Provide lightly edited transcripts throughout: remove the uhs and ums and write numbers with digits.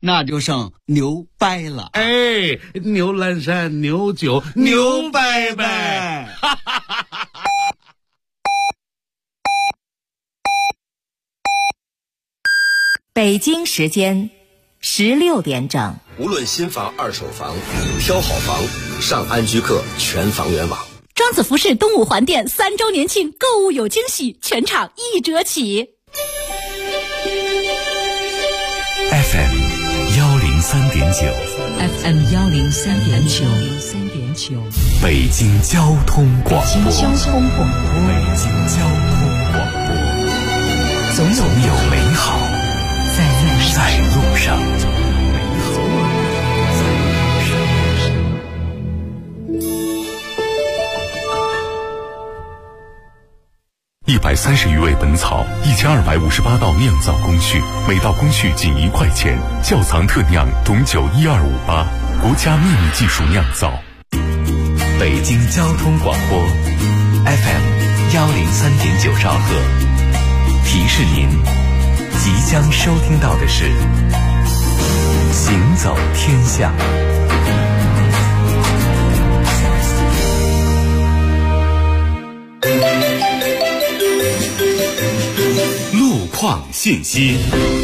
那就剩牛掰了。 哎，牛栏山，牛酒，牛掰掰。 北京时间16点整。 无论新房、二手房，挑好房，上安居客全房源网。 庄子服饰东五环店3周年庆购物有惊喜，全场1折起。 FM 103.9 FM 103.9 北京交通广播。 北京交通广播。 北京交通广播。总有美好在路上。130余味本草，1258道酿造工序，每道工序仅1块钱。窖藏特酿董酒12588，国家秘密技术酿造。北京交通广播 FM 103.9兆赫，提示您即将收听到的是行走天下。路况信息。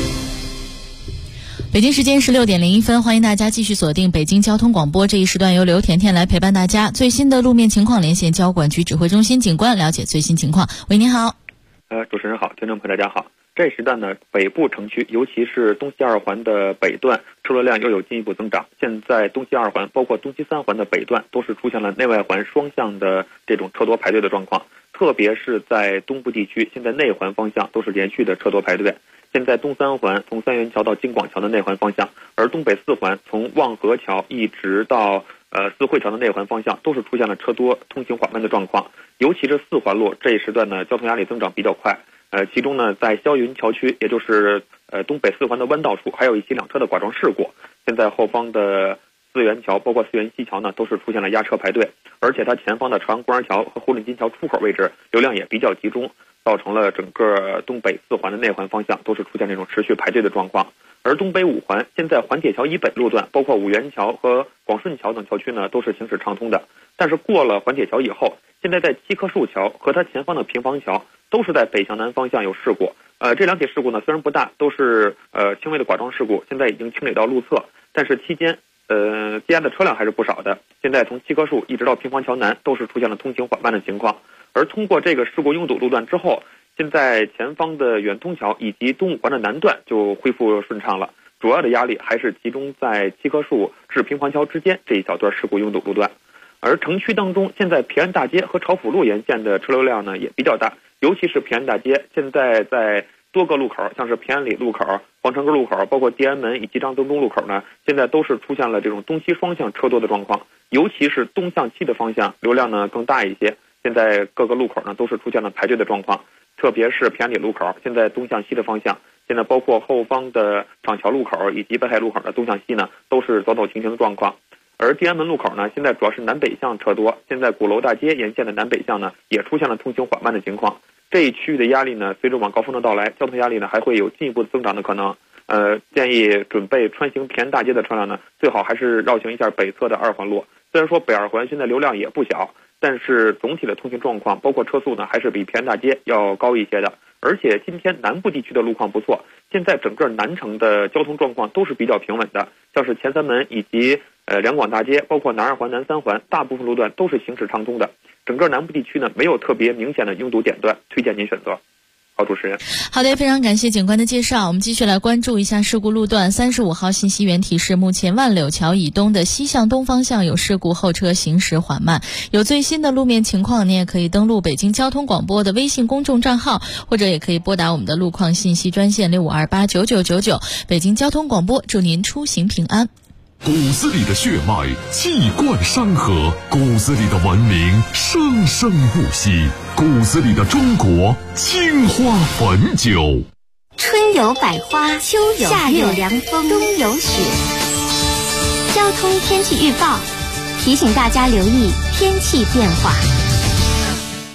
北京时间16点01分，欢迎大家继续锁定北京交通广播，这一时段由刘甜甜来陪伴大家。最新的路面情况，连线交管局指挥中心警官了解最新情况。喂，您好。 主持人好，听众朋友大家好。这时段呢，北部城区，尤其是东西二环的北段，车流量又有进一步增长。现在东西二环，包括东西三环的北段，都是出现了内外环双向的这种车多排队的状况。特别是在东部地区，现在内环方向都是连续的车多排队。现在东三环从三元桥到京广桥的内环方向，而东北四环从望河桥一直到四惠桥的内环方向，都是出现了车多、通行缓慢的状况。尤其是四环路这一时段呢，交通压力增长比较快。其中呢，在霄云桥区，也就是东北四环的弯道处，还有一起2车的剐撞事故。现在后方的四元桥，包括四元西桥呢，都是出现了压车排队，而且它前方的朝阳公园桥和牯岭金桥出口位置流量也比较集中，造成了整个东北四环的内环方向都是出现这种持续排队的状况。而东北五环现在环铁桥以北路段，包括五元桥和广顺桥等桥区呢，都是行驶畅通的。但是过了环铁桥以后，现在在七棵树桥和它前方的平房桥都是在北向南方向有事故。这2起事故呢虽然不大，都是轻微的剐撞事故，现在已经清理到路侧，但是期间积压的车辆还是不少的。现在从七棵树一直到平房桥南都是出现了通行缓慢的情况。而通过这个事故拥堵路段之后，现在前方的远通桥以及东五环的南段就恢复顺畅了，主要的压力还是集中在七棵树至平房桥之间这一小段事故拥堵路段。而城区当中，现在平安大街和朝府路沿线的车流量呢也比较大，尤其是平安大街，现在在多个路口，像是平安里路口、皇城根路口，包括地安门以及张德中路口呢，现在都是出现了这种东西双向车多的状况，尤其是东向西的方向流量呢更大一些。现在各个路口呢都是出现了排队的状况，特别是平安里路口，现在东向西的方向，现在包括后方的厂桥路口以及北海路口的东向西呢，都是走走停停的状况。而地安门路口呢，现在主要是南北向车多，现在鼓楼大街沿线的南北向呢，也出现了通行缓慢的情况。这一区域的压力呢，随着晚高峰的到来，交通压力呢还会有进一步增长的可能。建议准备穿行平安大街的车辆呢，最好还是绕行一下北侧的2环路。虽然说北2环现在流量也不小，但是总体的通行状况，包括车速呢，还是比平安大街要高一些的。而且今天南部地区的路况不错，现在整个南城的交通状况都是比较平稳的，像是前三门以及两广大街，包括南2环、南3环，大部分路段都是行驶畅通的。整个南部地区呢，没有特别明显的拥堵点段，推荐您选择。好，主持人。 好的，非常感谢警官的介绍。我们继续来关注一下事故路段。35号信息源提示，目前万柳桥以东的西向东方向有事故，后车行驶缓慢。有最新的路面情况，你也可以登录北京交通广播的微信公众账号，或者也可以拨打我们的路况信息专线65289999。北京交通广播，祝您出行平安。 骨子里的血脉气贯山河，骨子里的文明生生不息，骨子里的中国青花汾酒。 春有百花，秋有夏有凉风，冬有雪。交通天气预报提醒大家留意天气变化。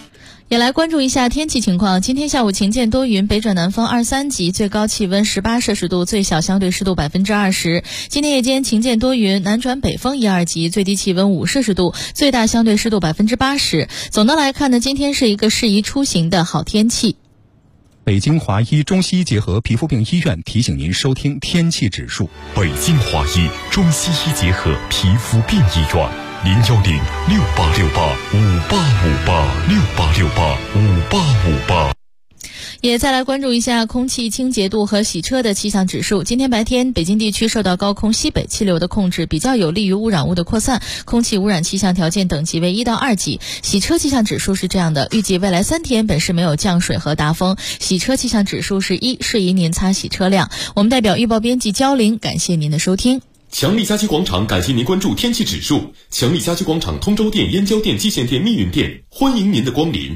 也来关注一下天气情况。今天下午晴见多云，北转南风2、3级，最高气温18摄氏度，最小相对湿度20%。今天夜间晴见多云，南转北风1、2级，最低气温5摄氏度，最大相对湿度80%。总的来看呢，今天是一个适宜出行的好天气。 北京华医中西医结合皮肤病医院提醒您收听天气指数。 北京华医中西医结合皮肤病医院，0106868585858，68685858。 也再来关注一下空气清洁度和洗车的气象指数。今天白天，北京地区受到高空西北气流的控制，比较有利于污染物的扩散，空气污染气象条件等级为1到2级。洗车气象指数是这样的，预计未来3天本市没有降水和大风，洗车气象指数是1，适宜您擦洗车辆。我们代表预报编辑焦玲，感谢您的收听。 强力家居广场感谢您关注天气指数。强力家居广场通州店、燕郊店、蓟县店、密云店，欢迎您的光临。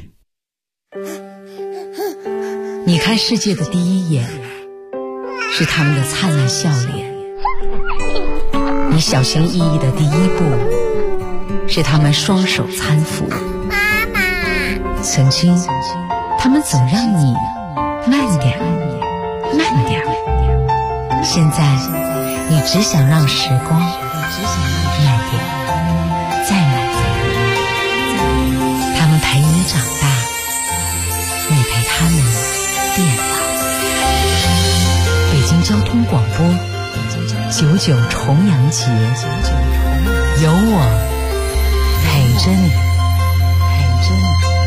你看世界的第一眼，是他们的灿烂笑脸；你小心翼翼的第一步，是他们双手搀扶。妈妈，曾经，他们总让你慢点，慢点。现在，你只想让时光慢点，再慢点。他们陪你长大，你陪他们变老。北京交通广播99重阳节，有我陪着你，陪着你。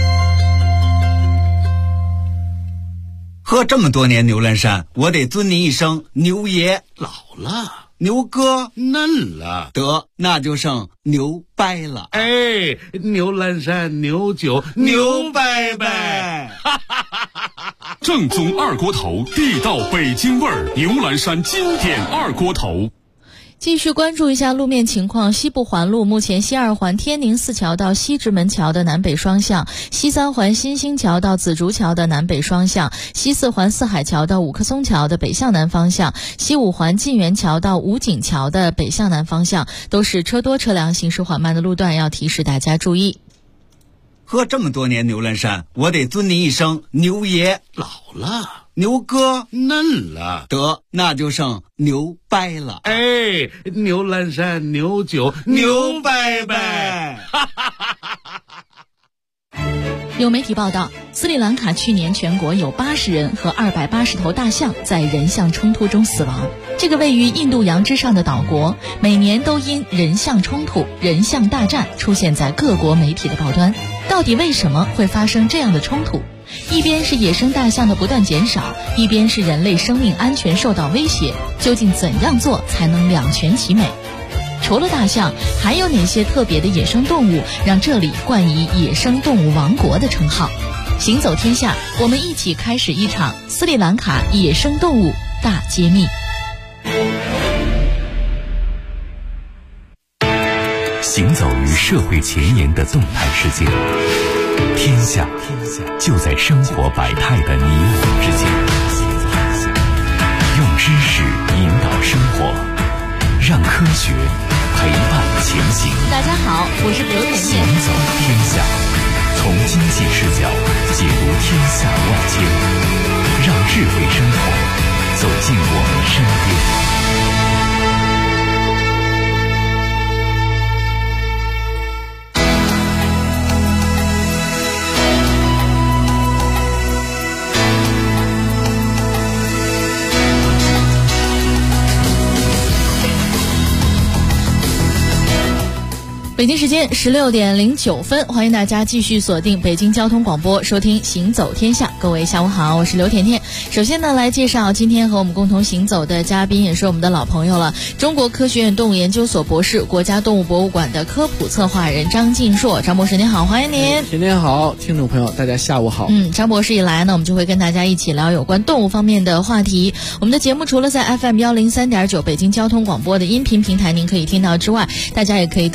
喝这么多年牛栏山，我得尊您一声牛爷。 老了， 牛哥嫩了， 得那就剩牛掰了。 哎，牛栏山牛酒牛掰掰。 正宗二锅头，地道北京味儿，牛栏山经典二锅头。 继续关注一下路面情况。西部环路目前西二环天宁四桥到西直门桥的南北双向，西三环新兴桥到紫竹桥的南北双向，西四环四海桥到五棵松桥的北向南方向，西五环晋源桥到武警桥的北向南方向，都是车多车辆行驶缓慢的路段，要提示大家注意。 喝这么多年牛栏山，我得尊您一声牛爷。 老了， 牛哥嫩了， 得那就剩牛掰了。 哎，牛栏山牛酒牛掰掰。 有媒体报道，斯里兰卡去年全国有80人和280头大象在人象冲突中死亡。这个位于印度洋之上的岛国，每年都因人象冲突、人象大战出现在各国媒体的报端。到底为什么会发生这样的冲突？一边是野生大象的不断减少，一边是人类生命安全受到威胁，究竟怎样做才能两全其美？除了大象，还有哪些特别的野生动物让这里冠以野生动物王国的称号？行走天下，我们一起开始一场斯里兰卡野生动物大揭秘。 行走于社会前沿的动态世界，天下就在生活百态的你我之间。用知识引导生活，让科学陪伴前行。 大家好，我是刘甜甜。 行走天下，从经济视角解读天下万千，让智慧生活走进我们身边。 北京时间16点09分，欢迎大家继续锁定北京交通广播，收听行走天下。各位下午好，我是刘甜甜。首先呢，来介绍今天和我们共同行走的嘉宾，也是我们的老朋友了，中国科学院动物研究所博士、国家动物博物馆的科普策划人张晋硕。张博士您好，欢迎您。 甜甜好，听众朋友大家下午好。 张博士一来呢，我们就会跟大家一起聊有关动物方面的话题。我们的节目除了在 FM103.9 北京交通广播的音频平台您可以听到之外，大家也可以登录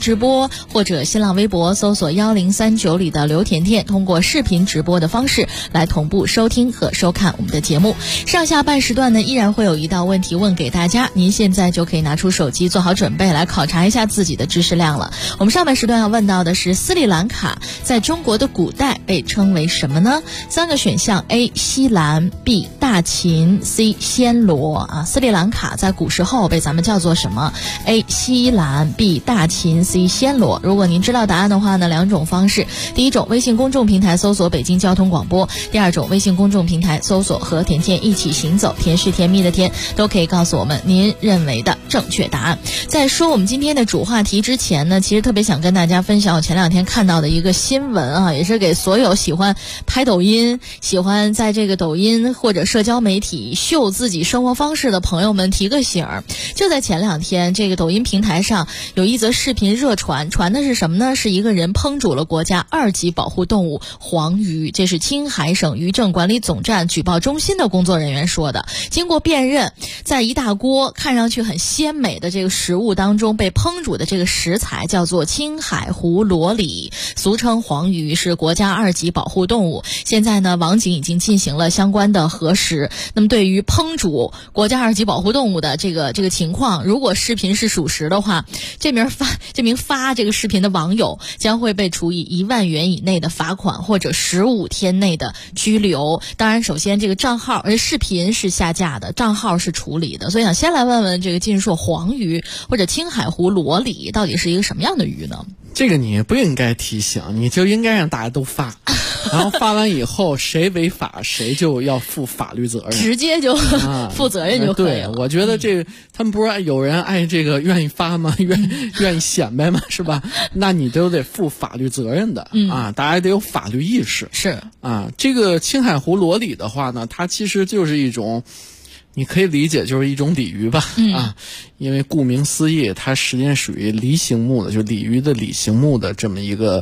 直播或者新浪微博搜索1039里的刘甜甜，通过视频直播的方式来同步收听和收看我们的节目。上下半时段呢，依然会有一道问题问给大家，您现在就可以拿出手机做好准备来考察一下自己的知识量了。我们上半时段要问到的是斯里兰卡在中国的古代被称为什么呢？3个选项 A 西兰 B 大秦 C 暹罗斯里兰卡在古时候被咱们叫做什么？ A 西兰 B 大秦 C 暹罗。如果您知道答案的话呢，2种方式，第一种微信公众平台搜索北京交通广播，第2种微信公众平台搜索和甜甜一起行走，甜是甜蜜的甜，都可以告诉我们您认为的正确答案。在说我们今天的主话题之前呢，其实特别想跟大家分享我前2天看到的一个新闻也是给所有喜欢拍抖音、喜欢在这个抖音或者社交媒体秀自己生活方式的朋友们提个醒儿。就在前2天，这个抖音平台上有一则视频热传的是什么呢？是一个人烹煮了国家2级保护动物黄鱼，这是青海省渔政管理总站举报中心的工作人员说的。经过辨认，在一大锅看上去很鲜美的这个食物当中，被烹煮的这个食材叫做青海湖罗鲤，俗称黄鱼，是国家2级保护动物。现在呢，网警已经进行了相关的核实。那么对于烹煮国家2级保护动物的这个情况，如果视频是属实的话，这名发这个视频的网友将会被处以1万元以内的罚款或者15天内的拘留。当然，首先这个账号视频是下架的，账号是处理的。所以想先来问问这个晋硕，黄鱼或者青海湖罗鲤到底是一个什么样的鱼呢？ 这个你不应该提醒，你就应该让大家都发，然后发完以后谁违法谁就要负法律责任， 直接就负责任就可以了。 对，我觉得这个他们不是有人爱这个愿意发吗？愿意显摆吗？是吧？那你都得负法律责任的大家得有法律意识。 是这个青海湖罗鲤的话呢，它其实就是一种，你可以理解就是一种鲤鱼吧，因为顾名思义，它实际上属于鲤形目的，就鲤鱼的鲤形目的这么一个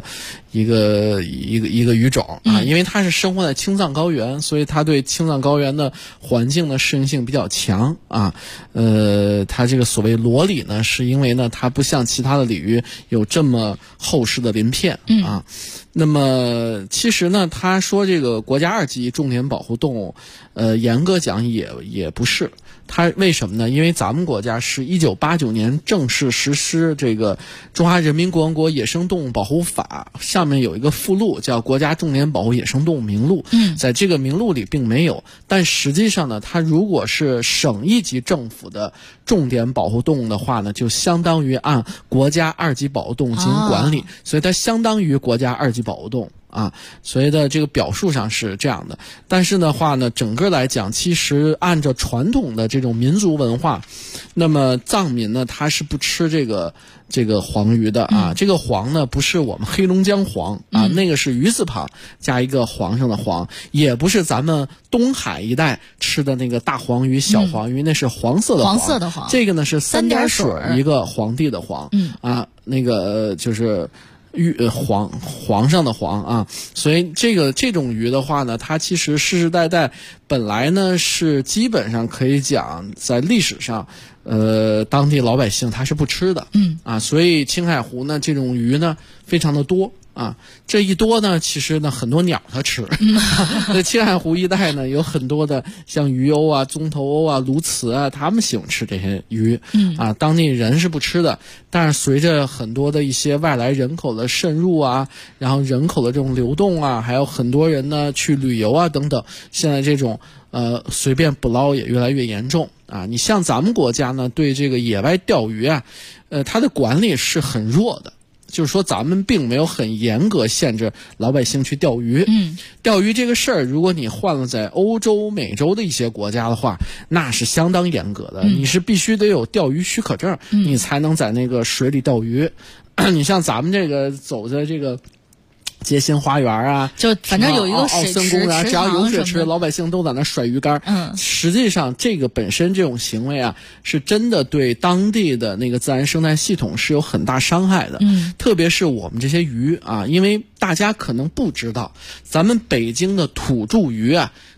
鱼种因为它是生活在青藏高原，所以它对青藏高原的环境的适应性比较强它这个所谓罗鲤呢，是因为呢它不像其他的鲤鱼有这么厚实的鳞片那么其实呢，他说这个国家2级重点保护动物，严格讲也不是。它为什么呢？因为咱们国家是1989年正式实施这个《中华人民共和国野生动物保护法》，上面有一个附录叫《国家重点保护野生动物名录》。在这个名录里并没有，但实际上呢，它如果是省一级政府的重点保护动物的话呢，就相当于按国家2级保护动物进行管理，所以它相当于国家2级保护动物。所以的这个表述上是这样的，但是的话呢，整个来讲，其实按照传统的这种民族文化，那么藏民呢，他是不吃这个黄鱼的这个黄呢，不是我们黑龙江黄那个是鱼字旁加一个皇上的皇，也不是咱们东海一带吃的那个大黄鱼、小黄鱼，那是黄色的黄，这个呢是3点水一个皇帝的皇那个就是皇上的皇所以这种鱼的话呢，它其实世世代代本来呢是基本上可以讲在历史上当地老百姓他是不吃的所以青海湖呢这种鱼呢非常的多这一多呢，其实呢很多鸟它吃。在青海湖一带呢，有很多的像鱼鸥棕头鸥鸬鹚他们喜欢吃这些鱼当地人是不吃的。但是随着很多的一些外来人口的渗入然后人口的这种流动还有很多人呢去旅游等等，现在这种随便捕捞也越来越严重你像咱们国家呢，对这个野外钓鱼它的管理是很弱的。就是说咱们并没有很严格限制老百姓去钓鱼钓鱼这个事儿，如果你换了在欧洲、美洲的一些国家的话，那是相当严格的你是必须得有钓鱼许可证你才能在那个水里钓鱼你像咱们这个走在这个街心花园就反正有一个水池、奥森公园，只要有水池，老百姓都在那甩鱼竿实际上这个本身这种行为是真的对当地的那个自然生态系统是有很大伤害的特别是我们这些鱼因为大家可能不知道，咱们北京的土著鱼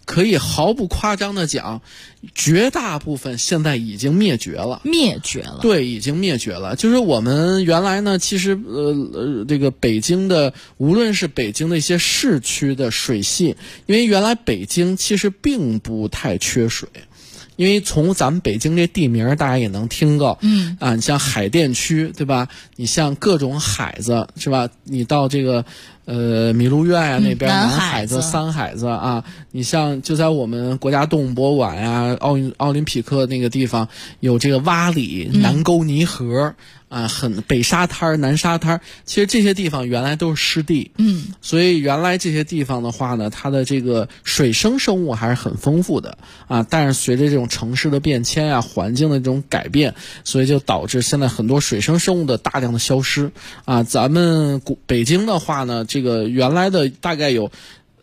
可以毫不夸张的讲，绝大部分现在已经灭绝了。对，已经灭绝了。就是我们原来呢，其实这个北京的，无论是北京的一些市区的水系，因为原来北京其实并不太缺水。因为从咱们北京这地名大家也能听过，你像海淀区，对吧？你像各种海子，是吧？你到这个麋鹿苑啊那边，南海子、三海子啊，你像就在我们国家动物博物馆啊、奥林匹克那个地方有这个洼里、南沟泥河啊，北沙滩、南沙滩，其实这些地方原来都是湿地，所以原来这些地方的话呢，它的这个水生生物还是很丰富的啊。但是随着这种城市的变迁啊，环境的这种改变，所以就导致现在很多水生生物的大量的消失啊。咱们北京的话呢，这个原来的大概有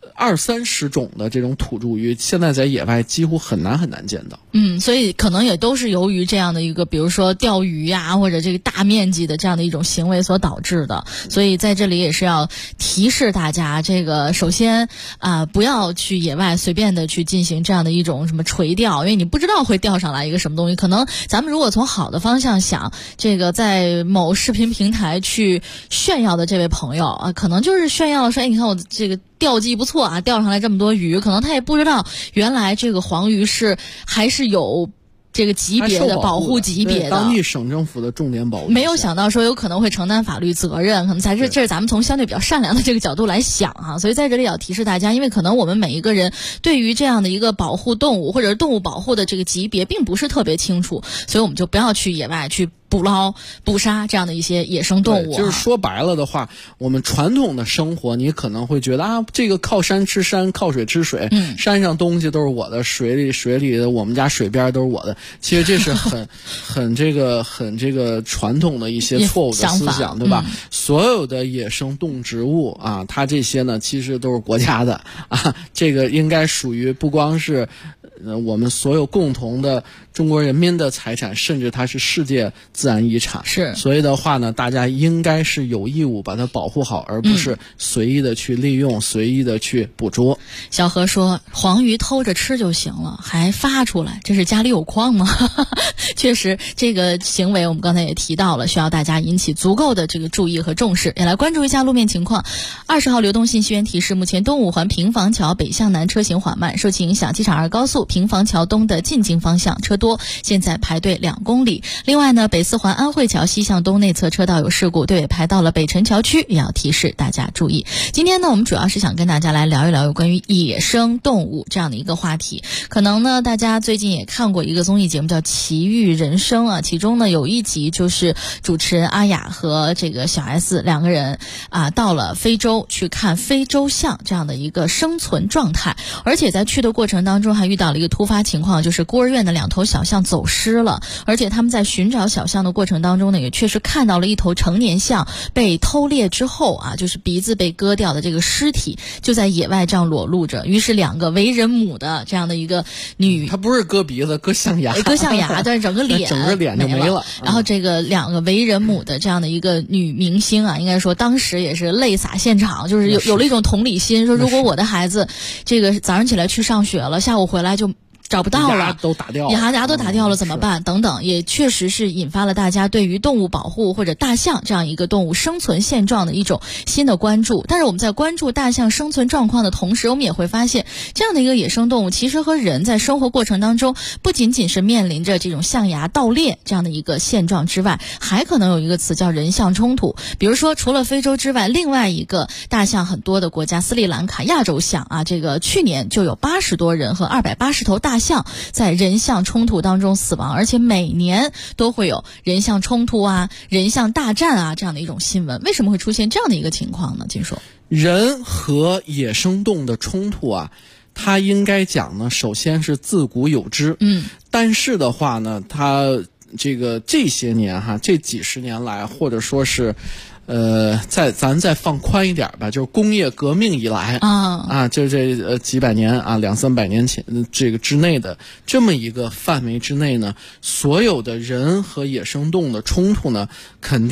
20-30种的这种土著鱼，现在在野外几乎很难见到。 所以可能也都是由于这样的一个，比如说钓鱼呀，或者这个大面积的这样的一种行为所导致的。所以在这里也是要提示大家，这个首先不要去野外随便的去进行这样的一种什么垂钓，因为你不知道会钓上来一个什么东西。可能咱们如果从好的方向想，这个在某视频平台去炫耀的这位朋友啊，可能就是炫耀说，你看我这个钓技不错啊，钓上来这么多鱼，可能他也不知道原来这个黄鱼还是有这个级别的保护级别的， 当地省政府的重点保护。 没有想到说有可能会承担法律责任，可能这是咱们从相对比较善良的这个角度来想哈。所以在这里要提示大家，因为可能我们每一个人对于这样的一个保护动物或者是动物保护的这个级别并不是特别清楚，所以我们就不要去野外去捕捞、捕杀这样的一些野生动物。 就是说白了的话，我们传统的生活，你可能会觉得这个靠山吃山，靠水吃水，山上东西都是我的，水里的我们家水边都是我的。其实这是很这个传统的一些错误的思想，对吧？所有的野生动植物啊，它这些呢其实都是国家的啊，这个应该属于不光是我们所有共同的中国人民的财产，甚至它是世界自然遗产。 是， 所以的话呢，大家应该是有义务把它保护好，而不是随意的去利用，随意的去捕捉。 小何说，黄鱼偷着吃就行了，还发出来，这是家里有矿吗？确实，这个行为我们刚才也提到了，需要大家引起足够的这个注意和重视。也来关注一下路面情况。20号流动信息源提示，目前东五环平房桥北向南车行缓慢，受其影响，机场2高速平房桥东的进京方向车多，现在排队2公里。另外呢，北4环安慧桥西向东内侧车道有事故，队尾排到了北辰桥区，也要提示大家注意。今天呢，我们主要是想跟大家来聊一聊有关于野生动物这样的一个话题。可能呢，大家最近也看过一个综艺节目叫《奇遇人生》啊，其中呢有一集就是主持人阿雅和这个小 S 两个人到了非洲去看非洲象这样的一个生存状态，而且在去的过程当中还遇到了一个突发情况，就是孤儿院的2头小象走失了，而且他们在寻找小象的过程当中呢，也确实看到了一头成年象被偷猎之后就是鼻子被割掉的这个尸体就在野外这样裸露着。于是2个为人母的这样的一个女， 她不是割鼻子，割象牙， 但是整个脸就没了。 然后这个2个为人母的这样的一个女明星应该说当时也是泪洒现场，就是有了一种同理心，说如果我的孩子这个早上起来去上学了，下午回来就找不到了，牙都打掉了怎么办等等，也确实是引发了大家对于动物保护或者大象这样一个动物生存现状的一种新的关注。但是我们在关注大象生存状况的同时，我们也会发现这样的一个野生动物其实和人在生活过程当中不仅仅是面临着这种象牙盗猎这样的一个现状之外，还可能有一个词叫人象冲突。比如说除了非洲之外，另外一个大象很多的国家斯里兰卡亚洲象这个去年就有80多人和280头大象在人象冲突当中死亡，而且每年都会有人象冲突人象大战这样的一种新闻。为什么会出现这样的一个情况呢？金硕， 人和野生动物的冲突它应该讲呢，首先是自古有之，但是的话呢，它这些年这几十年来，或者说是咱再放宽一点吧，就是工业革命以来就这几百年200-300年前这个之内的这么一个范围之内呢，所有的人和野生动物的冲突呢，肯定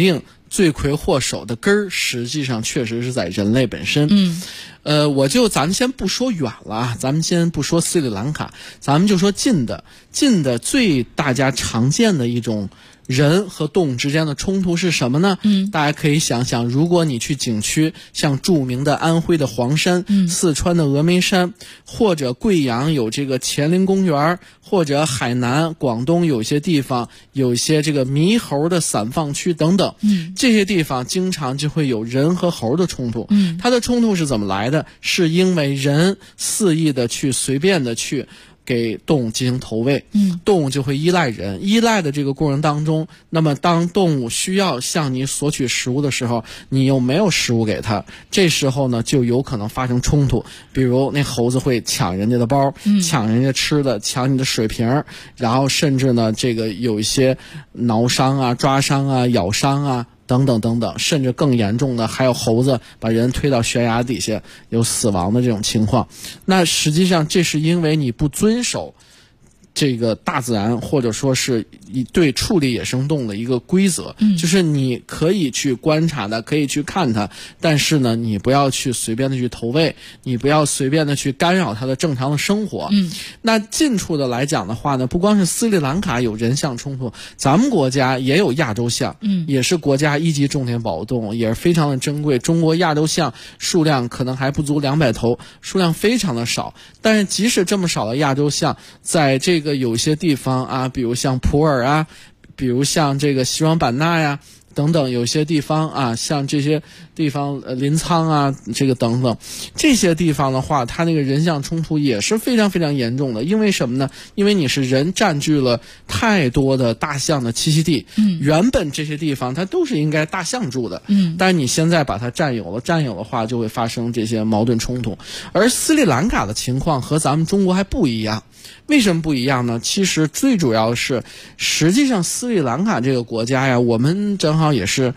罪魁祸首的根儿，实际上确实是在人类本身。咱们先不说远了，咱们先不说斯里兰卡，咱们就说近的最大家常见的一种人和动物之间的冲突是什么呢？大家可以想想，如果你去景区，像著名的安徽的黄山，四川的峨眉山，或者贵阳有这个乾陵公园，或者海南、广东有些地方有一些这个猕猴的散放区等等，这些地方经常就会有人和猴的冲突。它的冲突是怎么来的？是因为人肆意的去随便的去给动物进行投喂，动物就会依赖人，依赖的这个过程当中，那么当动物需要向你索取食物的时候，你又没有食物给它，这时候呢就有可能发生冲突，比如那猴子会抢人家的包，抢人家吃的，抢你的水瓶，然后甚至呢这个有一些挠伤啊、抓伤啊、咬伤啊等等等等，甚至更严重的还有猴子把人推到悬崖底下有死亡的这种情况。那实际上这是因为你不遵守这个大自然或者说是对处理野生动物的一个规则，就是你可以去观察它，可以去看它，但是呢你不要去随便的去投喂，你不要随便的去干扰它的正常的生活。那近处的来讲的话呢，不光是斯里兰卡有人象冲突，咱们国家也有亚洲象，也是国家1级重点保护动物，也是非常的珍贵。中国亚洲象数量可能还不足200头，数量非常的少，但是即使这么少的亚洲象，在这个有些地方啊，比如像普洱啊，比如像这个西双版纳呀等等，有些地方啊，像这些地方临沧啊，这个等等，这些地方的话，它那个人象冲突也是非常非常严重的。因为什么呢？因为你是人占据了太多的大象的栖息地，原本这些地方它都是应该大象住的，但是你现在把它占有的话，就会发生这些矛盾冲突。而斯里兰卡的情况和咱们中国还不一样。为什么不一样呢？其实最主要是，实际上斯里兰卡这个国家呀，我们正好也是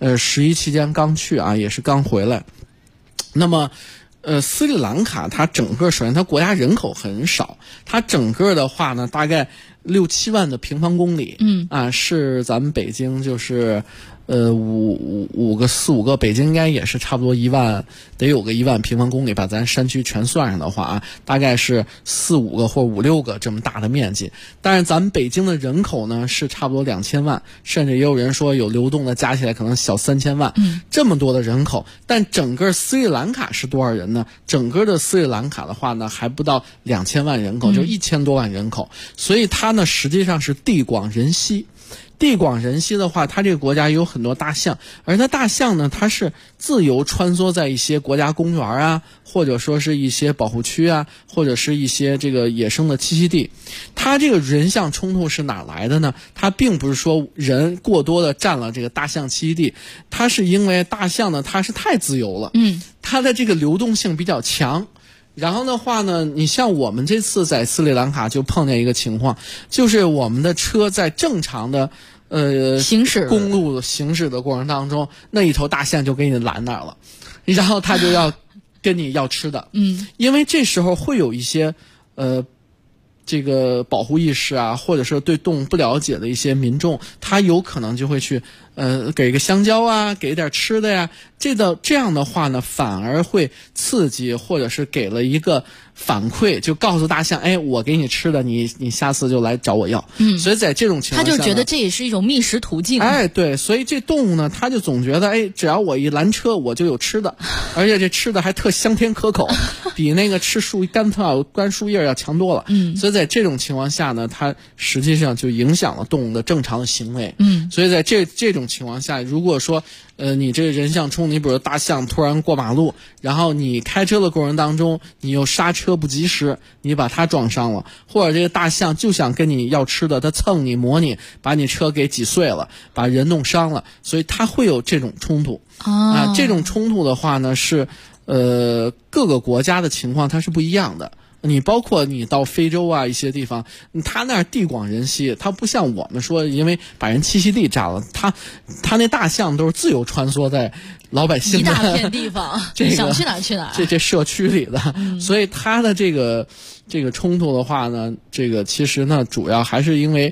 11期间刚去啊，也是刚回来。那么斯里兰卡它整个首先它国家人口很少，它整个的话呢大概6-7万的平方公里，是咱们北京就是4-5个，北京应该也是差不多1万，得有个1万平方公里，把咱山区全算上的话啊，大概是4-5个或5-6个这么大的面积。但是咱们北京的人口呢是差不多2000万，甚至也有人说有流动的加起来可能小3000万，这么多的人口。但整个斯里兰卡是多少人呢？整个的斯里兰卡的话呢还不到2000万人口，就1000多万人口，所以它呢实际上是地广人稀。地广人稀的话，它这个国家有很多大象，而它大象呢，它是自由穿梭在一些国家公园啊，或者说是一些保护区啊，或者是一些这个野生的栖息地。它这个人象冲突是哪来的呢？它并不是说人过多的占了这个大象栖息地，它是因为大象呢它是太自由了，它的这个流动性比较强。然后的话呢，你像我们这次在斯里兰卡就碰见一个情况，就是我们的车在正常的公路行驶的过程当中，那一头大象就给你拦那儿了，然后他就要跟你要吃的，因为这时候会有一些这个保护意识啊，或者是对动物不了解的一些民众，他有可能就会去给个香蕉啊，给点吃的呀，这样的话呢，反而会刺激或者是给了一个反馈，就告诉大象，哎，我给你吃的，你下次就来找我要。所以在这种情况下， 他就觉得这也是一种觅食途径。 哎，对，所以这动物呢，他就总觉得，哎，只要我一拦车，我就有吃的，而且这吃的还特香甜可口，比那个吃干树叶要强多了。所以在这种情况下呢，它实际上就影响了动物的正常的行为。所以在这种情况下，如果说你这个人象冲，你比如大象突然过马路，然后你开车的过程当中，你又刹车不及时，你把它撞伤了，或者这个大象就想跟你要吃的，它蹭你磨你，把你车给挤碎了，把人弄伤了，所以它会有这种冲突。这种冲突的话呢，是各个国家的情况它是不一样的。你包括你到非洲啊一些地方，他那儿地广人稀，他不像我们说因为把人栖息地占了，他那大象都是自由穿梭在老百姓的一大片地方，想去哪去哪。 这社区里的，所以他的这个冲突的话呢，这个其实呢主要还是因为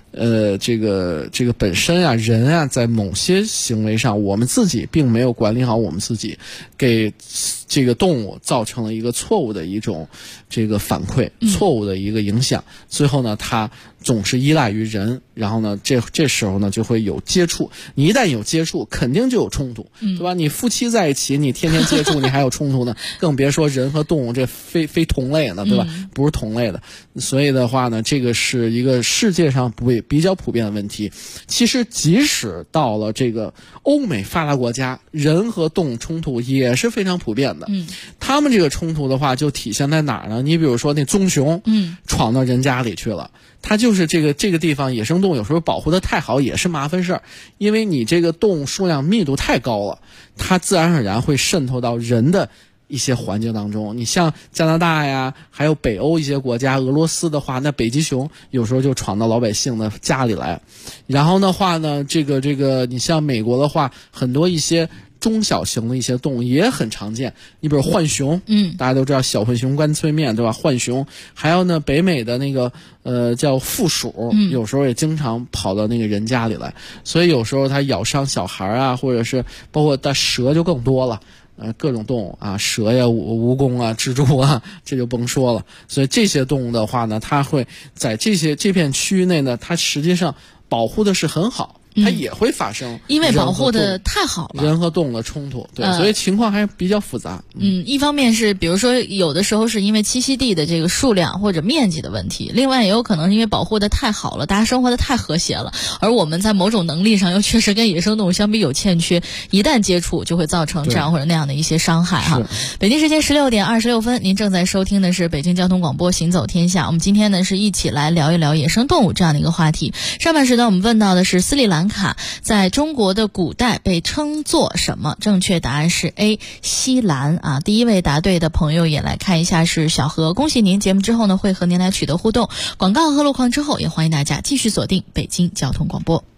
这个本身啊，人啊，在某些行为上，我们自己并没有管理好我们自己，给这个动物造成了一个错误的一种这个反馈，错误的一个影响。最后呢，它总是依赖于人，然后呢，这时候呢就会有接触。你一旦有接触，肯定就有冲突，对吧？你夫妻在一起，你天天接触，你还有冲突呢，更别说人和动物这非同类呢，对吧？不是同类的。所以的话呢，这个是一个世界上比较普遍的问题。其实即使到了这个欧美发达国家，人和动物冲突也是非常普遍的。他们这个冲突的话就体现在哪儿呢？你比如说那棕熊闯到人家里去了，它就是这个地方野生动物有时候保护的太好也是麻烦事儿，因为你这个动物数量密度太高了，它自然而然会渗透到人的一些环境当中。你像加拿大呀，还有北欧一些国家，俄罗斯的话，那北极熊有时候就闯到老百姓的家里来。然后的话呢，这个你像美国的话，很多一些中小型的一些动物也很常见。你比如浣熊，大家都知道小浣熊干脆面，对吧？浣熊，还有呢北美的那个叫负鼠，有时候也经常跑到那个人家里来，所以有时候它咬伤小孩啊，或者是包括它蛇就更多了。各种动物啊，蛇呀、蜈蚣啊、蜘蛛啊，这就甭说了。所以这些动物的话呢，它会在这片区域内呢，它实际上保护的是很好。它也会发生， 因为保护的太好了， 人和动物的冲突，对，所以情况还比较复杂。 一方面是比如说有的时候是因为栖息地的这个数量或者面积的问题，另外也有可能是因为保护的太好了，大家生活的太和谐了，而我们在某种能力上又确实跟野生动物相比有欠缺，一旦接触就会造成这样或者那样的一些伤害哈。北京时间16点26分，您正在收听的是北京交通广播行走天下。我们今天呢是一起来聊一聊野生动物这样的一个话题。上半时段我们问到的是斯里兰卡在中国的古代被称作什么？正确答案是 A 西兰啊。第一位答对的朋友也来看一下是小何，恭喜您！节目之后呢会和您来取得互动。广告和路况之后，也欢迎大家继续锁定北京交通广播。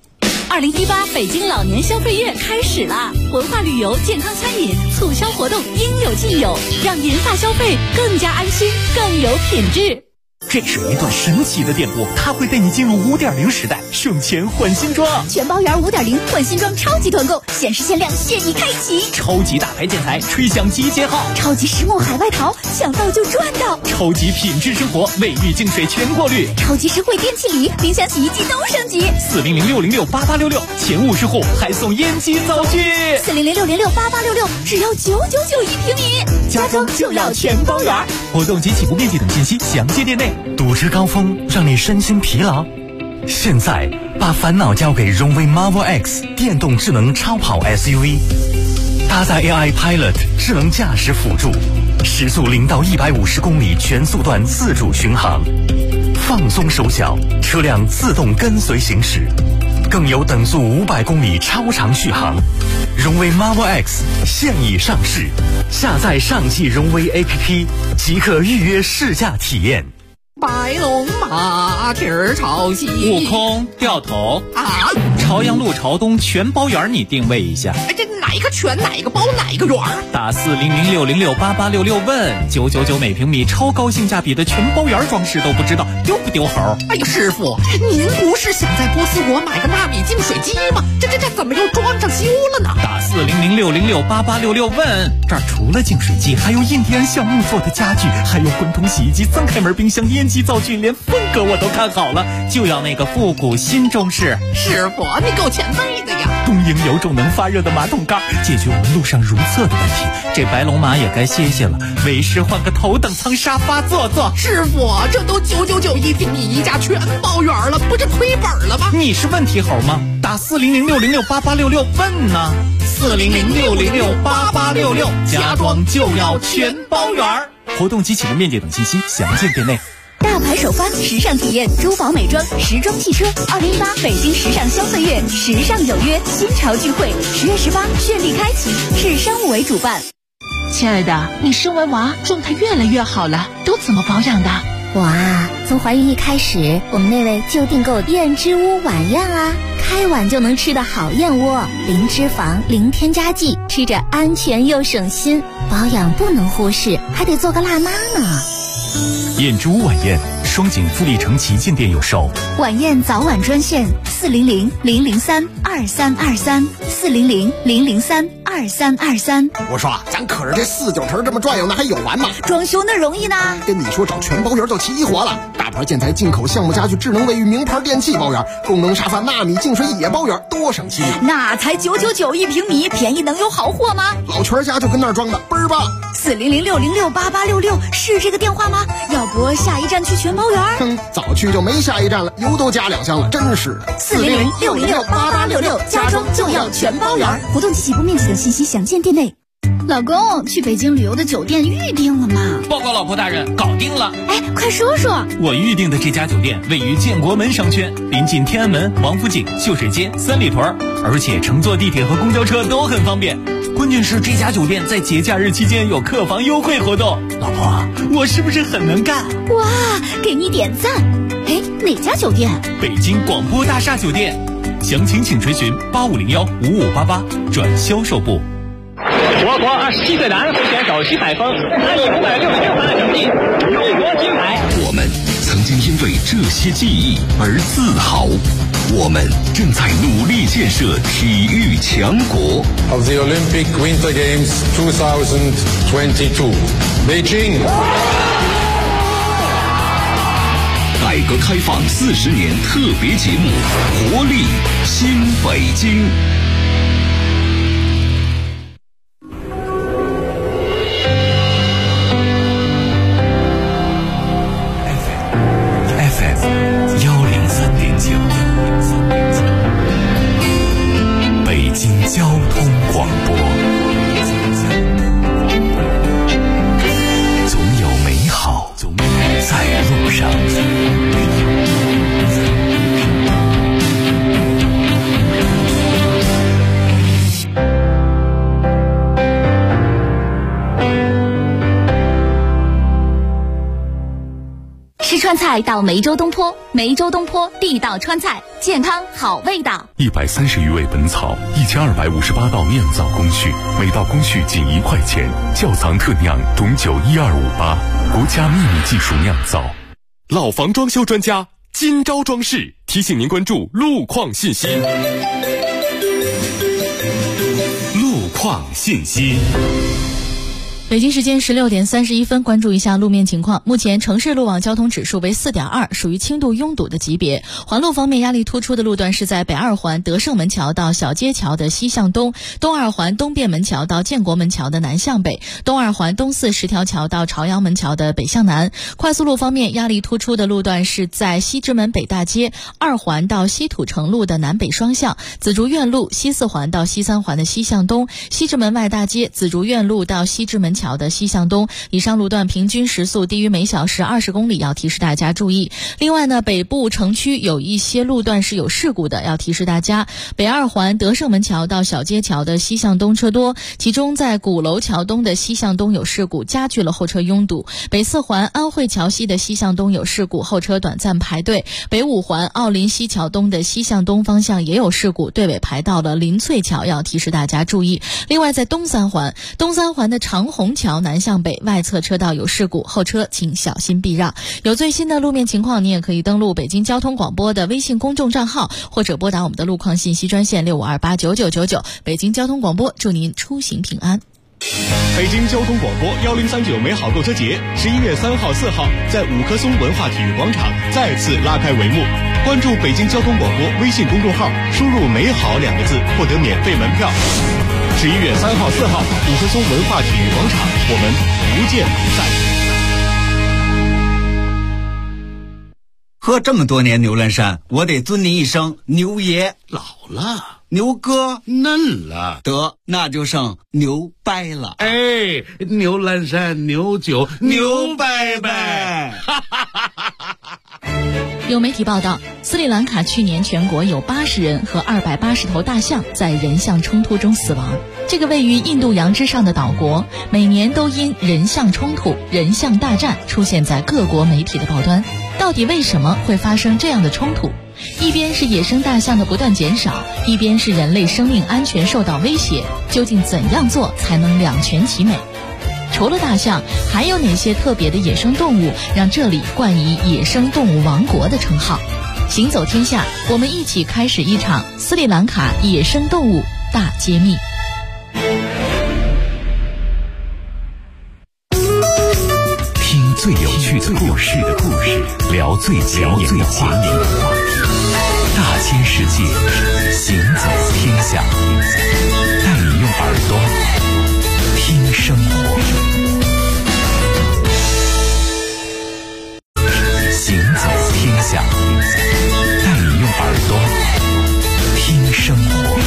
2018北京老年消费月开始啦！文化旅游、健康餐饮促销活动应有尽有，让银发消费更加安心、更有品质。 这是一段神奇的电波，它会带你进入 5.0 时代，省钱换新装。 全包圆 5.0 换新装超级团购，限时限量现已开启。 超级大牌建材，吹响集结号。 超级实木海外淘，想到就赚到。 超级品质生活，卫浴净水全过滤。 超级实惠电器礼，冰箱洗衣机都升级。 400-606-8866，前50户还送烟机灶具。 400-606-8866，只要999一平米。 家装就要全包圆。活动及起步面积等信息详见店内。 堵车高峰让你身心疲劳，现在把烦恼交给荣威 Marvel X 电动智能超跑 SUV， 搭载 AI Pilot 智能驾驶辅助，时速0到150公里全速段自主巡航，放松手脚，车辆自动跟随行驶，更有等速500公里超长续航。荣威 Marvel X 现已上市，下载上汽荣威 APP 即可预约试驾体验。 白龙马蹄儿朝西， 悟空掉头啊！ 朝阳路朝东全包圆，你定位一下。 哎，这哪一个全哪一个包哪一个圆？ 打400-606-8866问999每平米，超高性价比的全包圆装饰都不知道，丢不丢猴？ 哎呀，师傅，您不是想在波斯国买个纳米净水机吗？这怎么又装上修了呢？ 打400-606-8866问，这儿除了净水机，还有印第安橡木做的家具，还有滚筒洗衣机、3开门冰箱、烟机灶具，连风格我都看好了，就要那个复古新中式。 师傅，你够前辈的呀！ 东营有种能发热的马桶盖，解决我们路上如厕的问题。这白龙马也该歇歇了，为师换个头等舱沙发坐坐。 师傅，这都999一平米，一家全包圆了，不是亏本了吗？ 你是问题猴吗？打400-606-8866问呢。400-606-8866，家装就要全包圆。活动及起步面积等信息详见店内。 大牌首发，时尚体验，珠宝美妆，时装汽车，2018北京时尚消费月，时尚有约，新潮聚会，10月18绚丽开启，市商务委主办。 亲爱的，你生完娃状态越来越好了，都怎么保养的？ 我啊，从怀孕一开始，我们那位就订购燕之屋晚宴啊，开碗就能吃的好燕窝，零脂肪，零添加剂，吃着安全又省心，保养不能忽视，还得做个辣妈呢。 燕之屋晚宴，双井富力城旗舰店有售。 晚宴早晚专线400-003-2323，400-003-2323。 我说咱可是这49城这么转悠呢，还有完吗？ 装修那容易呢。 跟你说，找全包圆就齐活了。大牌建材进口项目家具、智能卫浴、名牌电器包圆，功能沙发、纳米净水也包圆，多省心。 那才999一平米，便宜能有好货吗？ 老全家就跟那儿装的，倍儿棒。 400-606-8866是这个电话吗？要不下一站去全包圆？ 早去就没下一站了，油都加2箱了，真是。 400-606-8866，家装就要全包圆。活动及起步面积等信息详见店内。老公，去北京旅游的酒店预定了吗？ 报告老婆大人，搞定了。 哎，快说说。 我预定的这家酒店位于建国门商圈，临近天安门、王府井、秀水街、三里屯，而且乘坐地铁和公交车都很方便。关键是这家酒店在节假日期间有客房优惠活动。老婆，我是不是很能干？ 哇，给你点赞。哎，哪家酒店？ 北京广播大厦酒店。详情请垂询8501-5588转销售部。 我国27岁男会选手徐海峰，他以566发奖金入国金牌。 我们曾经因为这些记忆而自豪，我们正在努力建设体育强国。 Of the Olympic Winter Games 2022, Beijing。 改革开放40年特别节目，活力新北京。 北京交通广播，总有美好在路上。 吃川菜到梅州东坡，梅州东坡地道川菜，健康好味道。 130余味本草，1258道酿造工序，每道工序仅1块钱。窖藏特酿董酒12588，国家秘密技术酿造。 老房装修专家金招装饰提醒您关注路况信息。路况信息。 北京时间16点31分，关注一下路面情况。目前城市路网交通指数为4.2，属于轻度拥堵的级别。环路方面，压力突出的路段是在北二环德胜门桥到小街桥的西向东，东二环东便门桥到建国门桥的南向北，东二环东四十条桥到朝阳门桥的北向南。快速路方面，压力突出的路段是在西直门北大街二环到西土城路的南北双向，紫竹院路西四环到西三环的西向东，西直门外大街紫竹院路到西直门桥的西向东。以上路段平均时速低于每小时20公里，要提示大家注意。另外呢，北部城区有一些路段是有事故的，要提示大家。北二环德胜门桥到小街桥的西向东车多，其中在鼓楼桥东的西向东有事故，加剧了后车拥堵。北四环安慧桥西的西向东有事故，后车短暂排队。北五环奥林西桥东的西向东方向也有事故，队尾排到了林翠桥，要提示大家注意。另外在东三环的长虹桥南向北外侧车道有事故，后车请小心避让。有最新的路面情况，你也可以登录北京交通广播的微信公众账号，或者拨打我们的路况信息专线65289999。北京交通广播祝您出行平安。 北京交通广播1039美好购车节11月3号、4号在五棵松文化体育广场再次拉开帷幕。关注北京交通广播微信公众号，输入“美好”2个字，获得免费门票。11月3号、4号，五棵松文化体育广场，我们不见不散。 喝这么多年牛栏山，我得尊您一声牛爷。 老了， 牛哥嫩了， 得那就剩牛掰了。 哎，牛栏山牛酒牛掰掰。 有媒体报道，斯里兰卡去年全国有80人和280头大象在人象冲突中死亡。这个位于印度洋之上的岛国，每年都因人象冲突、人象大战出现在各国媒体的报端。到底为什么会发生这样的冲突？一边是野生大象的不断减少，一边是人类生命安全受到威胁，究竟怎样做才能两全其美？ 除了大象，还有哪些特别的野生动物让这里冠以野生动物王国的称号？行走天下，我们一起开始一场斯里兰卡野生动物大揭秘。 听最有趣的故事，聊最前沿的话题，大千世界，行走天下，带你用耳朵听生活。行走天下，带你用耳朵听生活。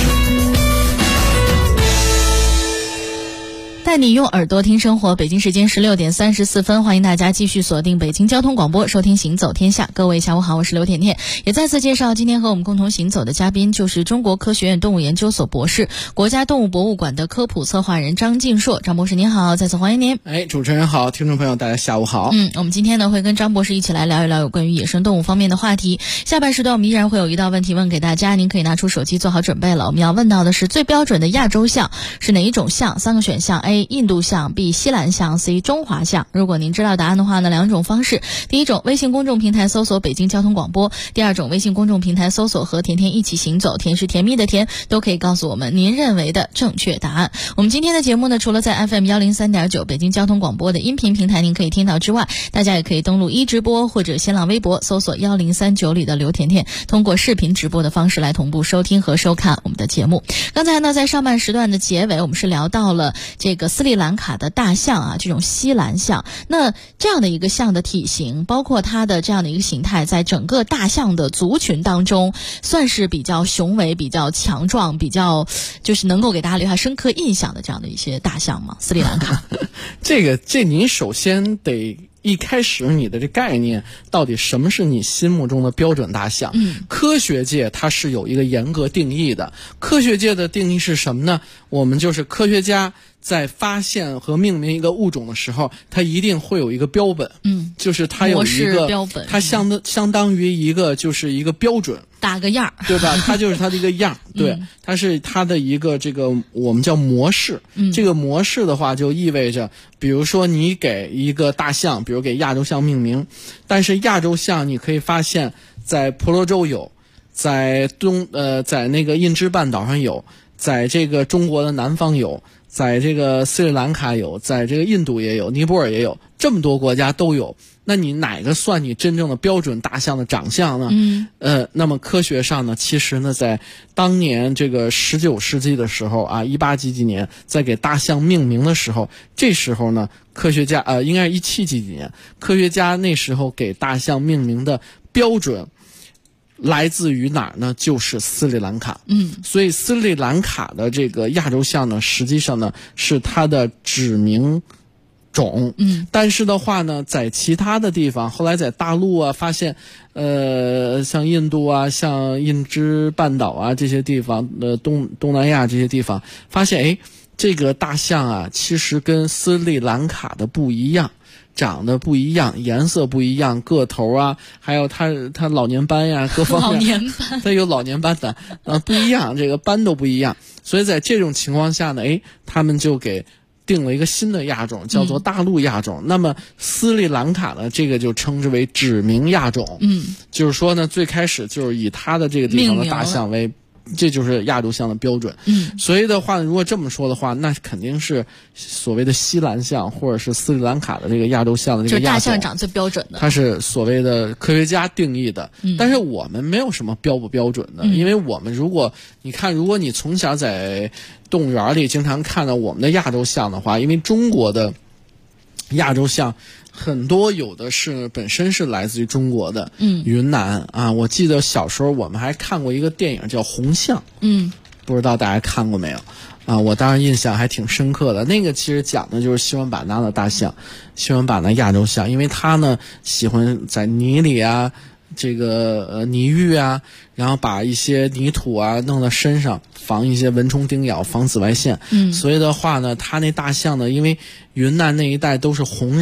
带你用耳朵听生活，北京时间16点34分，欢迎大家继续锁定北京交通广播，收听行走天下。各位下午好，我是刘甜甜。也再次介绍今天和我们共同行走的嘉宾，就是中国科学院动物研究所博士、国家动物博物馆的科普策划人张晋硕。张博士您好，再次欢迎您。 主持人好，听众朋友大家下午好。 我们今天呢会跟张博士一起来聊一聊有关于野生动物方面的话题。下半时段我们依然会有一道问题问给大家，您可以拿出手机做好准备了。我们要问到的是最标准的亚洲象是哪一种象？3个选项 A 印度象， B 西兰象， C 中华象。如果您知道答案的话呢，2种方式。第一种，微信公众平台搜索北京交通广播；第二种，微信公众平台搜索和甜甜一起行走，甜是甜蜜的甜，都可以告诉我们您认为的正确答案。我们今天的节目呢，除了在 FM 103.9北京交通广播的音频平台您可以听到之外，大家也可以登录一直播或者新浪微博搜索1039里的刘甜甜，通过视频直播的方式来同步收听和收看我们的节目。刚才呢，在上半时段的结尾，我们是聊到了这个斯里兰卡的大象啊，这种西兰象。那这样的一个象的体型，包括它的这样的一个形态，在整个大象的族群当中，算是比较雄伟、比较强壮、比较就是能够给大家留下深刻印象的这样的一些大象吗？斯里兰卡这您首先得一开始你的这概念到底什么是你心目中的标准大象？科学界它是有一个严格定义的。科学界的定义是什么呢？我们就是科学家在发现和命名一个物种的时候，它一定会有一个标本，就是它有一个标本， 它相当于一个就是一个标准， 打个样， 对吧？它就是它的一个样，对，它是它的一个这个我们叫模式。这个模式的话，就意味着，比如说你给一个大象，比如给亚洲象命名，但是亚洲象你可以发现，在婆罗洲有，在那个印支半岛上有，在这个中国的南方有。在这个斯里兰卡有，在这个印度也有，尼泊尔也有，这么多国家都有。那你哪个算你真正的标准大象的长相呢？那么科学上呢，其实呢，在当年这个19世纪的时候啊，18几年，在给大象命名的时候，这时候呢，科学家应该是17几年，科学家那时候给大象命名的标准来自于哪儿呢？就是斯里兰卡。所以斯里兰卡的这个亚洲象呢，实际上呢是它的指名种。但是的话呢，在其他的地方，后来在大陆啊发现，像印度啊，像印支半岛啊这些地方，东南亚这些地方，发现这个大象啊，其实跟斯里兰卡的不一样。长得不一样，颜色不一样，个头啊，还有它老年斑呀，各方面老年斑， 它有老年斑的，不一样，这个斑都不一样。所以在这种情况下呢，他们就给定了一个新的亚种，叫做大陆亚种。那么斯里兰卡呢，这个就称之为指名亚种。就是说呢，最开始就是以它的这个地方的大象为。这就是亚洲象的标准。所以的话，如果这么说的话，那肯定是所谓的西兰象或者是斯里兰卡的这个亚洲象的这个亚种， 就是大象长最标准的， 它是所谓的科学家定义的。但是我们没有什么标不标准的，因为我们如果你从小在动物园里经常看到我们的亚洲象的话，因为中国的亚洲象很多有的是本身是来自于中国的，云南啊，我记得小时候我们还看过一个电影叫《红象》，不知道大家看过没有啊？我当时印象还挺深刻的。那个其实讲的就是西双版纳的大象，西双版纳亚洲象，因为它呢喜欢在泥里啊，这个泥浴啊，然后把一些泥土啊弄到身上，防一些蚊虫叮咬，防紫外线。所以的话呢，它那大象呢，因为云南那一带都是红壤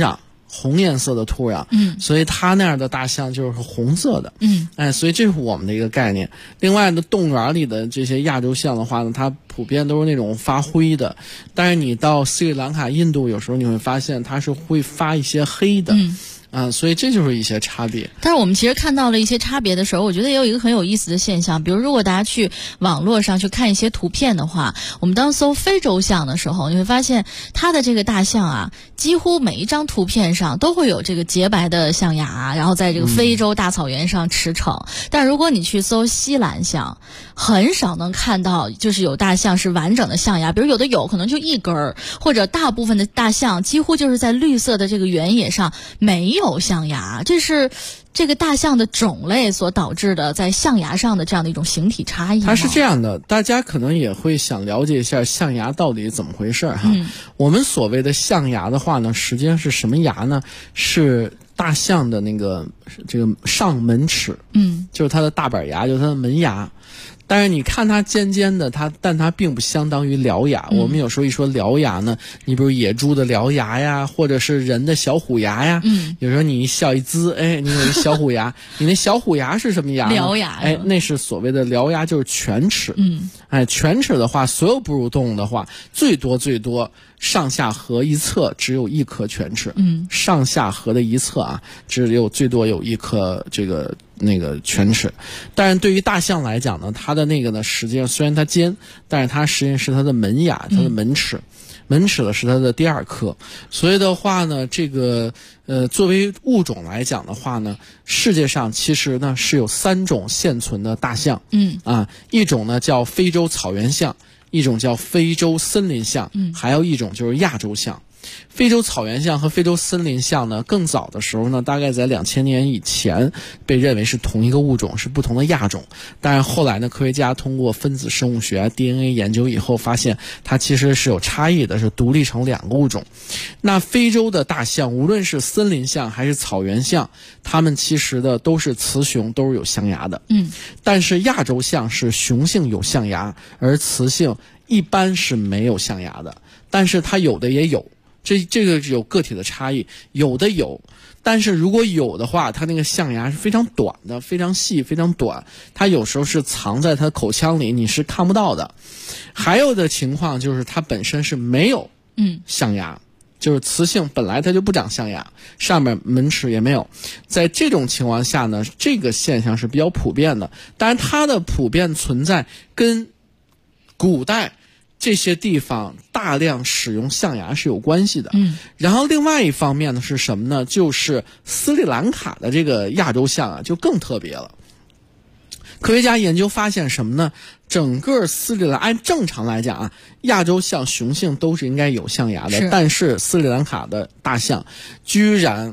红颜色的土壤，所以它那样的大象就是红色的，所以这是我们的一个概念。另外呢，动物园里的这些亚洲象的话呢，它普遍都是那种发灰的，但是你到斯里兰卡、印度，有时候你会发现它是会发一些黑的。所以这就是一些差别。 但是我们其实看到了一些差别的时候，我觉得也有一个很有意思的现象，比如如果大家去网络上去看一些图片的话，我们当搜非洲象的时候，你会发现它的这个大象啊，几乎每一张图片上都会有这个洁白的象牙，然后在这个非洲大草原上驰骋。但如果你去搜西兰象，很少能看到就是有大象是完整的象牙，比如有的有可能就一根儿，或者大部分的大象几乎就是在绿色的这个原野上没有象牙，这是这个大象的种类所导致的在象牙上的这样的一种形体差异吗？ 它是这样的，大家可能也会想了解一下象牙到底怎么回事哈。我们所谓的象牙的话呢，实际上是什么牙呢？是大象的那个这个上门齿，就是它的大板牙，就是它的门牙。但是你看它尖尖的，但它并不相当于獠牙。我们有时候一说獠牙呢，你比如野猪的獠牙呀，或者是人的小虎牙呀。有时候你一笑一呲，你有一小虎牙，你那小虎牙是什么牙呢？ 獠牙。 那是所谓的獠牙，就是犬齿。犬齿的话，所有哺乳动物的话，最多上下颌一侧只有一颗犬齿。上下颌的一侧啊，只有最多有一颗那个犬齿。但是对于大象来讲呢，它的那个呢，实际上虽然它尖，但是它实际上是它的门牙，它的门齿。门齿呢是它的第二颗。所以的话呢，这个作为物种来讲的话呢，世界上其实呢是有3种现存的大象。一种呢叫非洲草原象，一种叫非洲森林象，还有一种就是亚洲象。非洲草原象和非洲森林象呢，更早的时候呢，大概在2000年以前被认为是同一个物种，是不同的亚种。但是后来呢，科学家通过分子生物学、DNA 研究以后，发现它其实是有差异的，是独立成2个物种。那非洲的大象，无论是森林象还是草原象，它们其实的都是雌雄，都是有象牙的。但是亚洲象是雄性有象牙，而雌性一般是没有象牙的，但是它有的也有。这个有个体的差异，有的有，但是如果有的话，它那个象牙是非常短的，非常细，非常短，它有时候是藏在它口腔里，你是看不到的。还有的情况就是它本身是没有象牙，就是雌性本来它就不长象牙，上面门齿也没有。在这种情况下呢，这个现象是比较普遍的，当然它的普遍存在跟古代这些地方大量使用象牙是有关系的。然后另外一方面呢是什么呢？就是斯里兰卡的这个亚洲象啊就更特别了。科学家研究发现什么呢？整个斯里兰按正常来讲啊，亚洲象雄性都是应该有象牙的，但是斯里兰卡的大象居然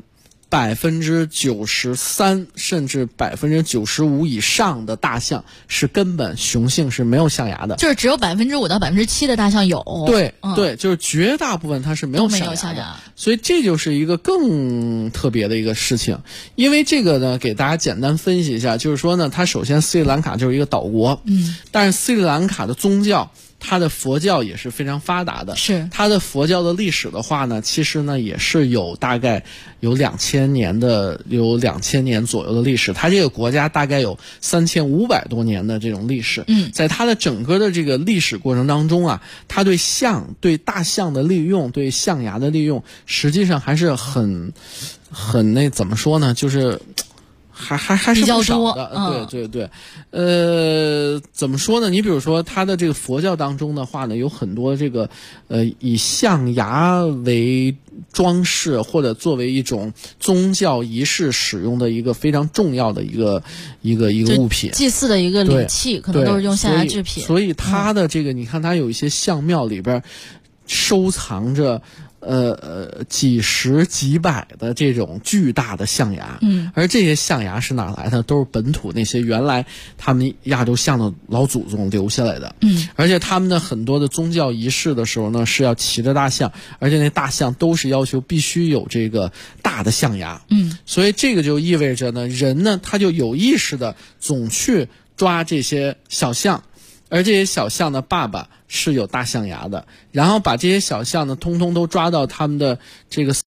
93%甚至95%以上的大象是根本雄性是没有象牙的， 就是只有5%到7%的大象有。 对，就是绝大部分它是没有象牙的。所以这就是一个更特别的一个事情。因为这个呢，给大家简单分析一下，就是说呢，它首先斯里兰卡就是一个岛国，但是斯里兰卡的宗教，它的佛教也是非常发达的。 是它的佛教的历史的话呢，其实呢也是有大概有2000年左右的历史。它这个国家大概有3500多年的这种历史。在它的整个的这个历史过程当中啊，它对大象的利用，对象牙的利用，实际上还是很那怎么说呢，就是还是不少的。对，怎么说呢？你比如说它的这个佛教当中的话呢，有很多这个以象牙为装饰或者作为一种宗教仪式使用的一个非常重要的一个物品， 祭祀的一个礼器，可能都是用象牙制品。 所以它的这个你看它有一些象庙里边收藏着几十几百的这种巨大的象牙，而这些象牙是哪来的？都是本土那些原来他们亚洲象的老祖宗留下来的，而且他们的很多的宗教仪式的时候呢，是要骑着大象，而且那大象都是要求必须有这个大的象牙，所以这个就意味着呢，人呢他就有意识的总去抓这些小象。而这些小象的爸爸是有大象牙的，然后把这些小象呢通通都抓到他们的这个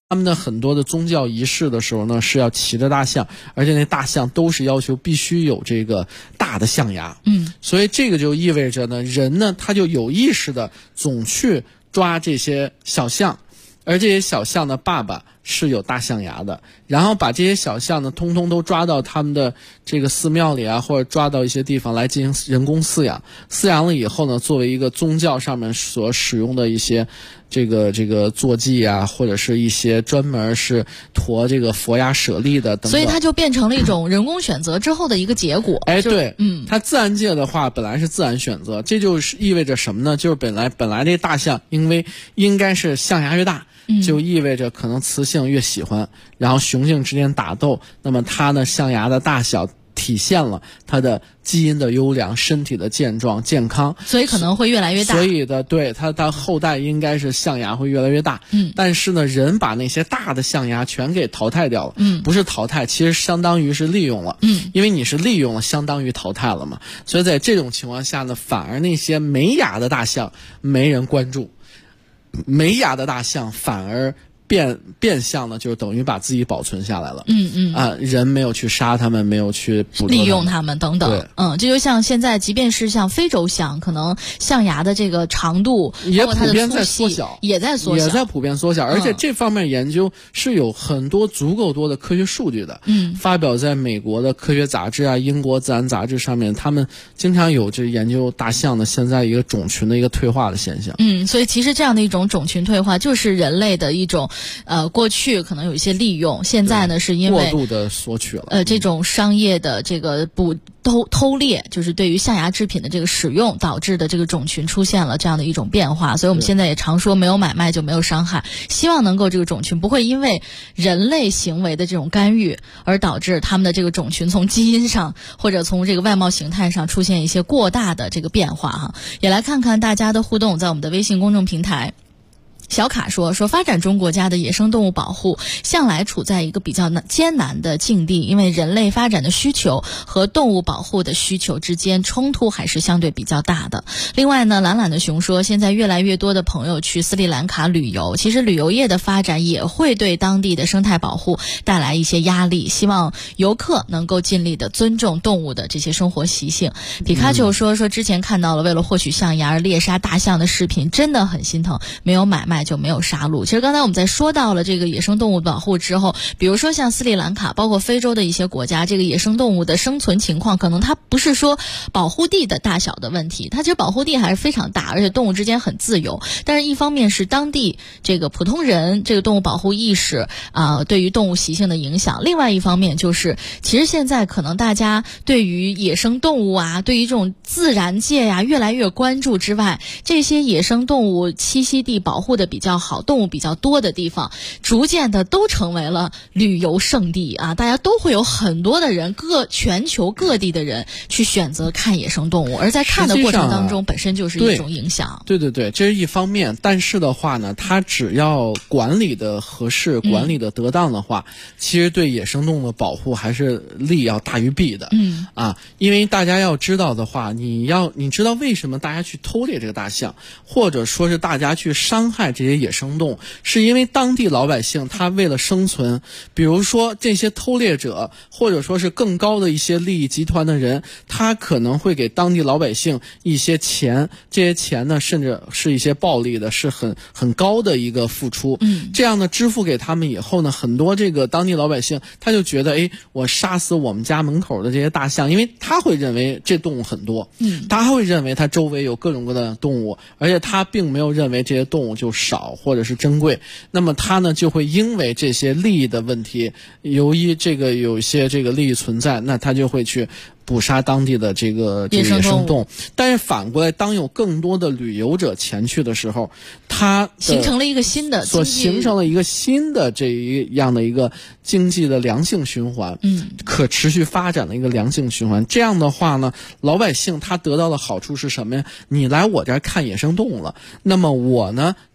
他们的很多的宗教仪式的时候呢，是要骑着大象，而且那大象都是要求必须有这个大的象牙。所以这个就意味着呢，人呢他就有意识的总去抓这些小象，而这些小象的爸爸是有大象牙的，然后把这些小象呢通通都抓到他们的这个寺庙里啊，或者抓到一些地方来进行人工饲养。饲养了以后呢，作为一个宗教上面所使用的一些这个坐骑啊，或者是一些专门是驮这个佛牙舍利的等等， 所以它就变成了一种人工选择之后的一个结果。 对，它自然界的话本来是自然选择，这就是意味着什么呢？就是本来这大象因为应该是象牙越大，就意味着可能雌性越喜欢，然后雄性之间打斗，那么它呢象牙的大小体现了它的基因的优良，身体的健壮健康， 所以可能会越来越大。 所以的对它后代应该是象牙会越来越大。但是呢，人把那些大的象牙全给淘汰掉了。不是淘汰，其实相当于是利用了。因为你是利用了，相当于淘汰了嘛。所以在这种情况下呢，反而那些没牙的大象没人关注，没牙的大象反而变相呢，就是等于把自己保存下来了。人没有去杀他们，没有去利用他们等等。这就像现在，即便是像非洲象，可能象牙的这个长度也普遍在缩小， 也在普遍缩小。而且这方面研究是有很多足够多的科学数据的。发表在美国的科学杂志啊、英国自然杂志上面，他们经常有这研究大象的现在一个种群的一个退化的现象。 所以其实这样的一种种群退化，就是人类的一种。过去可能有一些利用，现在呢是因为过度的索取了。 这种商业的这个偷猎，就是对于象牙制品的这个使用导致的这个种群出现了这样的一种变化。所以我们现在也常说，没有买卖就没有伤害，希望能够这个种群不会因为人类行为的这种干预而导致他们的这个种群从基因上或者从这个外貌形态上出现一些过大的这个变化哈。也来看看大家的互动，在我们的微信公众平台。小卡说发展中国家的野生动物保护向来处在一个比较艰难的境地，因为人类发展的需求和动物保护的需求之间冲突还是相对比较大的。另外呢，懒懒的熊说，现在越来越多的朋友去斯里兰卡旅游，其实旅游业的发展也会对当地的生态保护带来一些压力，希望游客能够尽力的尊重动物的这些生活习性。皮卡丘说之前看到了为了获取象牙而猎杀大象的视频，真的很心疼，没有买卖就没有杀戮。其实刚才我们在说到了这个野生动物保护之后，比如说像斯里兰卡，包括非洲的一些国家，这个野生动物的生存情况，可能它不是说保护地的大小的问题，它其实保护地还是非常大，而且动物之间很自由。但是一方面是当地这个普通人这个动物保护意识对于动物习性的影响，另外一方面就是其实现在可能大家对于野生动物对于这种自然界越来越关注之外，这些野生动物栖息地保护的比较好，动物比较多的地方逐渐的都成为了旅游胜地大家都会有很多的人，全球各地的人去选择看野生动物，而在看的过程当中本身就是一种影响。 对，这是一方面，但是的话呢，它只要管理的合适，管理的得当的话，其实对野生动物的保护还是利要大于弊的。因为大家要知道的话，你知道为什么大家去偷猎这个大象，或者说是大家去伤害这些野生动物，是因为当地老百姓他为了生存，比如说这些偷猎者，或者说是更高的一些利益集团的人，他可能会给当地老百姓一些钱，这些钱呢甚至是一些暴利的，是很高的一个付出。这样呢支付给他们以后呢，很多这个当地老百姓他就觉得我杀死我们家门口的这些大象，因为他会认为这动物很多，他会认为他周围有各种各样的动物，而且他并没有认为这些动物就少或者是珍贵，那么他呢就会因为这些利益的问题，由于这个有一些这个利益存在，那他就会去捕杀当地的这个野生动物。但是反过来，当有更多的旅游者前去的时候，它形成了一个新的这样的一个经济的良性循环，可持续发展的一个良性循环。这样的话呢，老百姓他得到的好处是什么呀？你来我这儿看野生动物了，那么我呢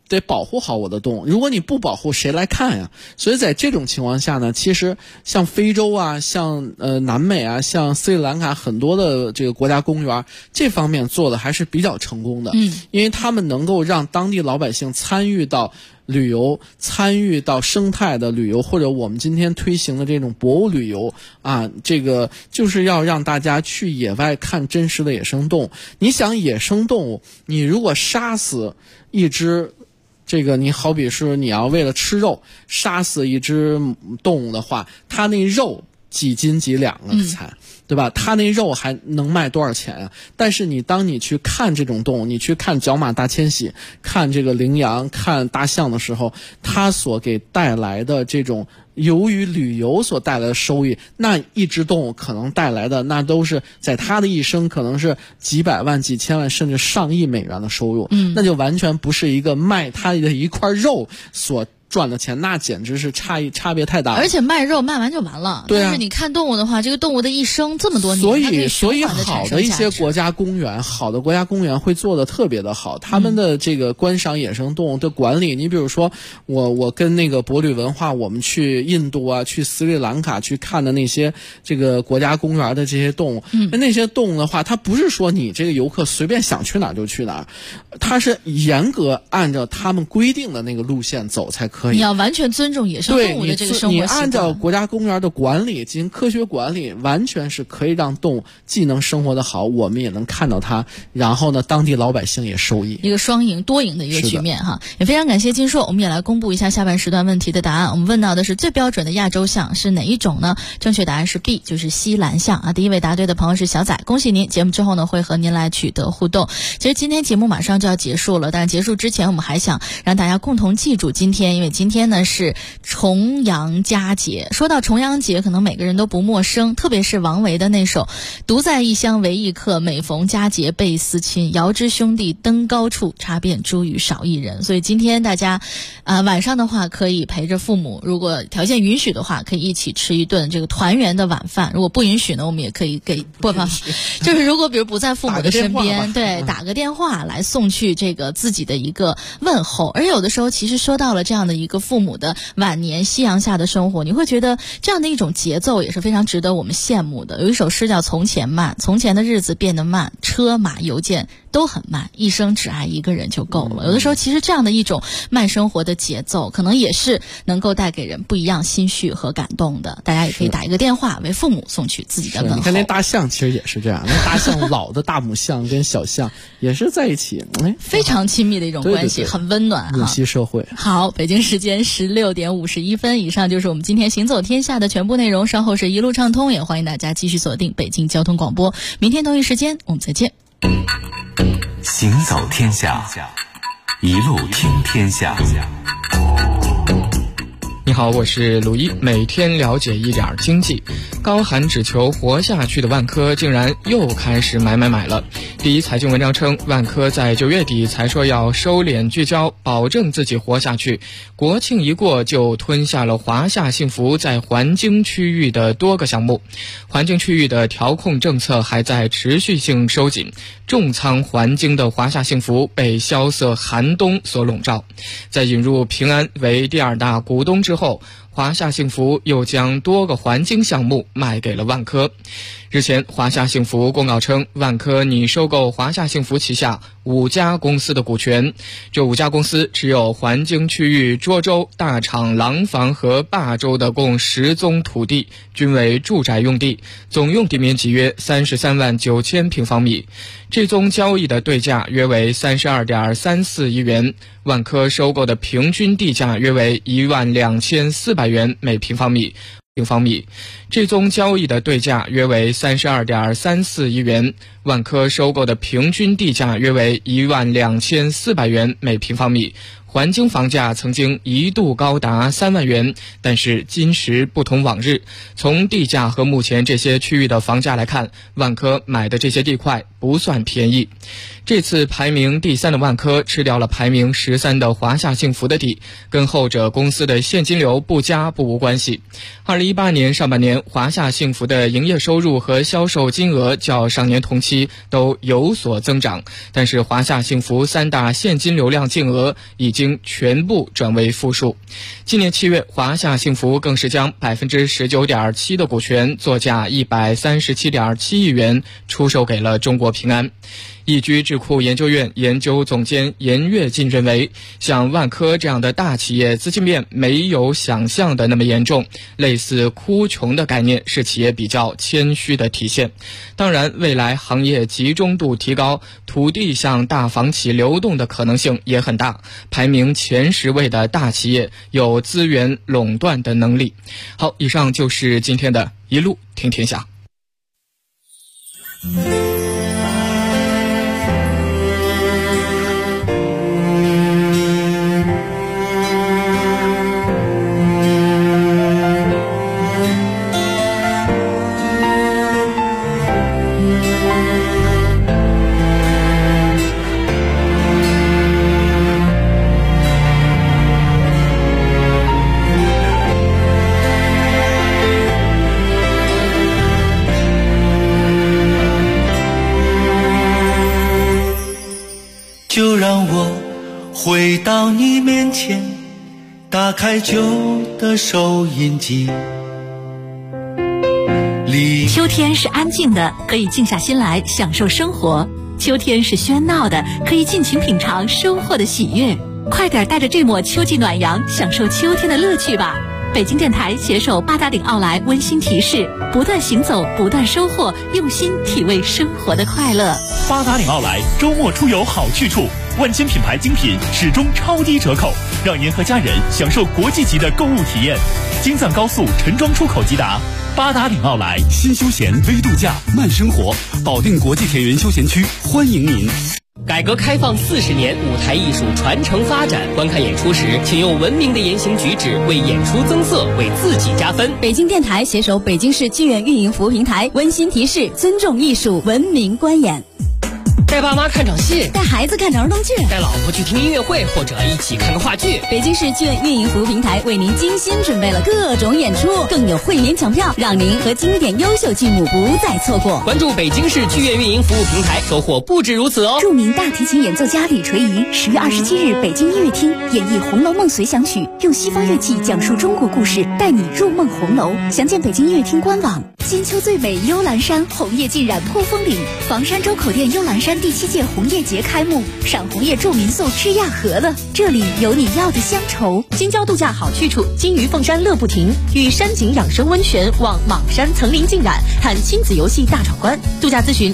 得保护好我的动物，如果你不保护，谁来看呀？所以在这种情况下呢，其实像非洲啊，像南美啊，像斯里兰卡很多的这个国家公园，这方面做的还是比较成功的。因为他们能够让当地老百姓参与到旅游，参与到生态的旅游，或者我们今天推行的这种博物旅游啊，这个就是要让大家去野外看真实的野生动物。你想野生动物，你如果杀死一只，这个你好比是你要为了吃肉杀死一只动物的话，它那肉几斤几两了才，对吧？它那肉还能卖多少钱啊？但是当你去看这种动物，你去看角马大迁徙，看这个羚羊，看大象的时候，它所给带来的这种由于旅游所带来的收益，那一只动物可能带来的那都是在它的一生可能是几百万几千万甚至上亿美元的收入，那就完全不是一个卖它的一块肉所赚的钱，那简直是差别太大了。 而且卖肉卖完就完了， 对啊。 但是你看动物的话，这个动物的一生这么多年，所以好的一些国家公园，好的国家公园会做的特别的好，他们的这个观赏野生动物的管理，你比如说我跟那个博旅文化，我们去印度啊，去斯里兰卡去看的那些这个国家公园的这些动物，那些动物的话，它不是说你这个游客随便想去哪儿就去哪儿，它是严格按照他们规定的那个路线走才可以。 你要完全尊重野生动物的这个生活习惯。 你按照国家公园的管理进行科学管理，完全是可以让动物既能生活得好，我们也能看到它，然后呢，当地老百姓也受益， 一个双赢多赢的一个局面哈。也非常感谢金硕，我们也来公布一下下半时段问题的答案。我们问到的是最标准的亚洲象是哪一种呢？正确答案是 B， 就是西兰象啊。第一位答对的朋友是小仔，恭喜您！节目之后呢，会和您来取得互动。其实今天节目马上就要结束了，但是结束之前，我们还想让大家共同记住今天，因为今天呢是重阳佳节。说到重阳节，可能每个人都不陌生，特别是王维的那首独在异乡为异客，每逢佳节倍思亲，遥知兄弟登高处，茶遍茱萸少一人。所以今天大家晚上的话可以陪着父母，如果条件允许的话可以一起吃一顿这个团圆的晚饭，如果不允许呢，我们也可以给播放就是如果比如不在父母的身边，对，打个电话来送去这个自己的一个问候。而有的时候其实说到了这样的一个父母的晚年夕阳下的生活，你会觉得这样的一种节奏也是非常值得我们羡慕的。有一首诗叫从前慢，从前的日子变得慢，车马邮件都很慢，一生只爱一个人就够了。有的时候其实这样的一种慢生活的节奏，可能也是能够带给人不一样心绪和感动的。大家也可以打一个电话为父母送去自己的问候。 你看那大象其实也是这样，那大象老的大母象跟小象也是在一起， 非常亲密的一种关系，对对对，很温暖母系社会。 好，北京时间16点51分，以上就是我们今天行走天下的全部内容。稍后是一路畅通，也欢迎大家继续锁定北京交通广播。明天同一时间我们再见。 行走天下，一路听天下。 你好，我是鲁一，每天了解一点经济。高喊只求活下去的万科竟然又开始买了。第一财经文章称，万科在9月底才说要收敛聚焦，保证自己活下去，国庆一过就吞下了华夏幸福在环京区域的多个项目。环京区域的调控政策还在持续性收紧，重仓环京的华夏幸福被萧瑟寒冬所笼罩。在引入平安为第二大股东之后，华夏幸福又将多个环京项目卖给了万科。日前，华夏幸福公告称，万科拟收购华夏幸福旗下5家公司的股权。这5家公司持有环京区域涿州、大厂、廊坊和霸州的共10宗土地，均为住宅用地，总用地面积约33万9千平方米。这宗交易的对价约为32.34亿元，万科收购的平均地价约为12400元每平方米。这宗交易的对价约为32.34亿元，万科收购的平均地价约为12400元每平方米。环京房价曾经一度高达3万元，但是今时不同往日。从地价和目前这些区域的房价来看，万科买的这些地块不算便宜。这次排名第3的万科吃掉了排名13的华夏幸福的地，跟后者公司的现金流不佳不无关系。2018年上半年，华夏幸福的营业收入和销售金额较上年同期都有所增长，但是华夏幸福3大现金流量净额已经经全部转为负数。今年7月，华夏幸福更是将 19.7% 的股权作价137.7亿元出售给了中国平安。易居智库研究院研究总监严跃进认为，像万科这样的大企业资金链没有想象的那么严重，类似哭穷的概念是企业比较谦虚的体现。当然，未来行业集中度提高，土地向大房企流动的可能性也很大，排名前10位的大企业有资源垄断的能力。好，以上就是今天的一路听天下。 就让我回到你面前，打开旧的收音机。 秋天是安静的，可以静下心来享受生活；秋天是喧闹的，可以尽情品尝收获的喜悦。快点带着这抹秋季暖阳，享受秋天的乐趣吧！北京电台携手八达岭奥莱温馨提示：不断行走，不断收获，用心体味生活的快乐。 八达岭奥莱周末出游好去处，万千品牌精品始终超低折扣，让您和家人享受国际级的购物体验。京藏高速陈庄出口即达。八达岭奥莱， 新休闲微度假慢生活，保定国际田园休闲区欢迎您。 改革开放40年，舞台艺术传承发展。观看演出时，请用文明的言行举止为演出增色，为自己加分。 北京电台携手北京市剧院运营服务平台温馨提示：尊重艺术，文明观演。 带爸妈看场戏， 带孩子看场儿童剧， 带老婆去听音乐会，或者一起看个话剧。 北京市剧院运营服务平台为您精心准备了各种演出，更有会员抢票，让您和经典优秀剧目不再错过。 关注北京市剧院运营服务平台，收获不止如此哦！ 著名大提琴演奏家李垂仪10月27日北京音乐厅演绎《红楼梦随想曲》，用西方乐器讲述中国故事，带你入梦红楼。详见北京音乐厅官网。金秋最美幽兰山，红叶浸染破风岭。房山周口店幽兰山第7届红叶节开幕，赏红叶助民宿吃亚和了，这里有你要的乡愁。 京郊度假好去处，金鱼凤山乐不停，与山景养生温泉望莽山层林尽染，看亲子游戏大闯关。度假咨询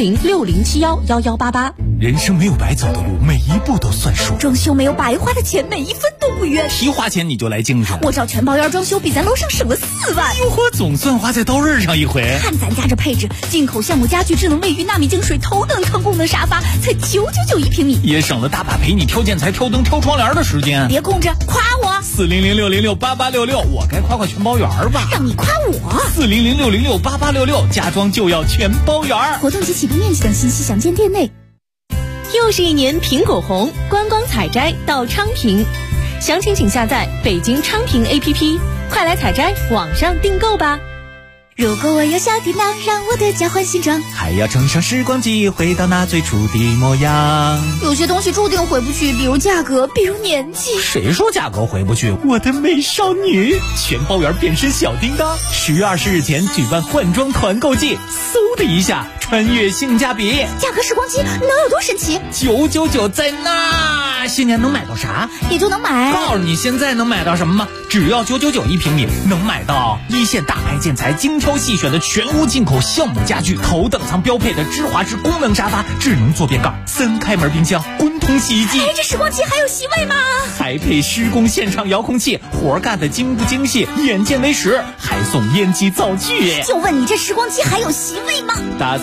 01060711188。 人生没有白走的路，每一步都算数。 装修没有白花的钱，每一分都不冤。 提花钱你就来精神， 我找全包院装修比咱楼上省了4万。 哟呵，总算花在刀刃上一回。 看咱家这配置，进口橡木家具、智能卫浴、纳米净水、头等舱功能沙发，才999一平米， 也省了大把陪你挑建材、挑灯、挑窗帘的时间。 别空着，夸我 ！400668866，我该夸全包园吧？ 让你夸我 ！400668866，家装就要全包园。 活动及起步面积等信息详见店内。 又是一年苹果红，观光采摘到昌平，详情请下载北京昌平 APP， 快来采摘，网上订购吧。 如果我有小叮当，让我的交换形状， 还要乘上时光机，回到那最初的模样。 有些东西注定回不去，比如价格，比如年纪。 谁说价格回不去？我的美少女，全包圆变身小叮当，10月20日前举办换装团购季，嗖的一下穿越性价比。 价格时光机能有多神奇 ？999在那，新年能买到啥？ 也就能买。 告诉你现在能买到什么吗？只要999一平米，能买到一线大牌建材精挑细选的全屋进口橡木家具，头等舱标配的芝华士功能沙发，智能坐便盖，3开门冰箱，滚筒洗衣机。 哎，这时光机还有席位吗？ 还配施工现场遥控器，活干的精不精细，眼见为实，还送烟机灶具。 就问你这时光机还有席位吗？ 打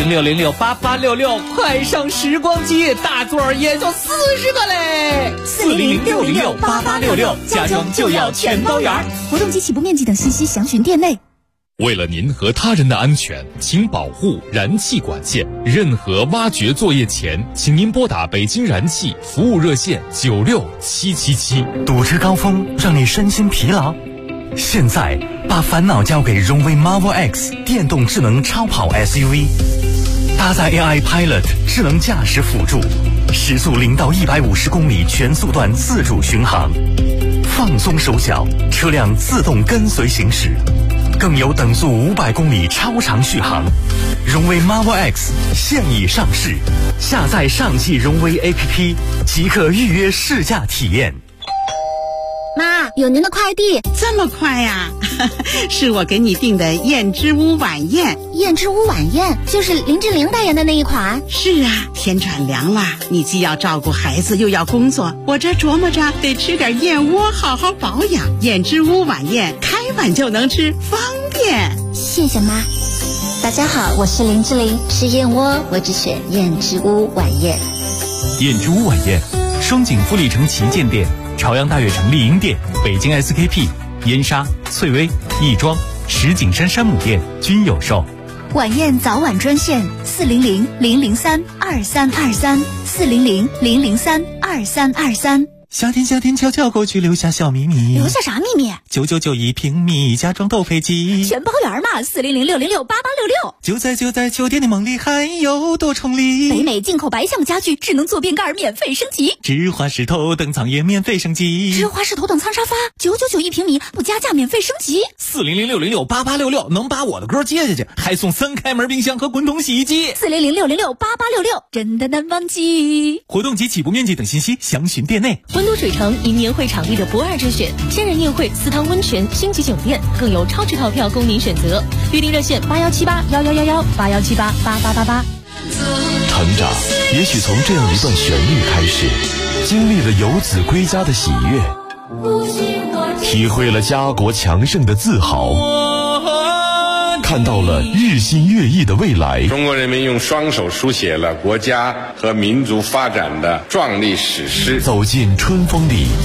400668866，快上时光机，大座也就40个嘞。 400668866， 家装就要全包圆。 活动及起步面积等信息详询店内。 为了您和他人的安全，请保护燃气管线。任何挖掘作业前，请您拨打北京燃气服务热线96777。 堵车高峰让你身心疲劳，现在把烦恼交给荣威 Marvel X 电动智能超跑 SUV。 搭载 AI Pilot 智能驾驶辅助，时速0到150公里全速段自主巡航，放松手脚，车辆自动跟随行驶，更有等速500公里超长续航。荣威 Marvel X 现已上市，下载上汽荣威 APP 即可预约试驾体验。 妈，有您的快递。 这么快呀？是我给你订的燕之屋晚宴。 燕之屋晚宴就是林志玲代言的那一款。 是啊，天转凉了，你既要照顾孩子又要工作，我这琢磨着得吃点燕窝好好保养。燕之屋晚宴开碗就能吃，方便。 谢谢妈。大家好，我是林志玲，吃燕窝我只选燕之屋晚宴。 燕之屋晚宴，双井富力城旗舰店、朝阳大悦城丽婴店、北京 SKP、燕莎、翠微、亦庄、石景山山姆店均有售。 晚宴早晚专线400-003-2323，400-003-2323。 夏天悄悄过去，留下小秘密。 留下啥秘密 ？9991平米，家装斗飞机， 全包圆嘛！400-606-8866。 就在酒店的梦里，还有多重礼。 北美进口白橡木家具，智能坐便盖免费升级， 芝华士头等舱也免费升级， 芝华士头等舱沙发999平米，不加价免费升级。 400-606-8866，能把我的歌接下去，还送3开门冰箱和滚筒洗衣机。 400-606-8866，真的难忘记。 活动及起步面积等信息详询店内。 温都水城因年会场地的不二之选，千人宴会、4汤温泉、星级酒店，更有超值套票供您选择。预订热线8178111181788888。 成长也许从这样一段旋律开始，经历了游子归家的喜悦，体会了家国强盛的自豪，看到了日新月异的未来。 中国人民用双手书写了国家和民族发展的壮丽史诗。 走进春风里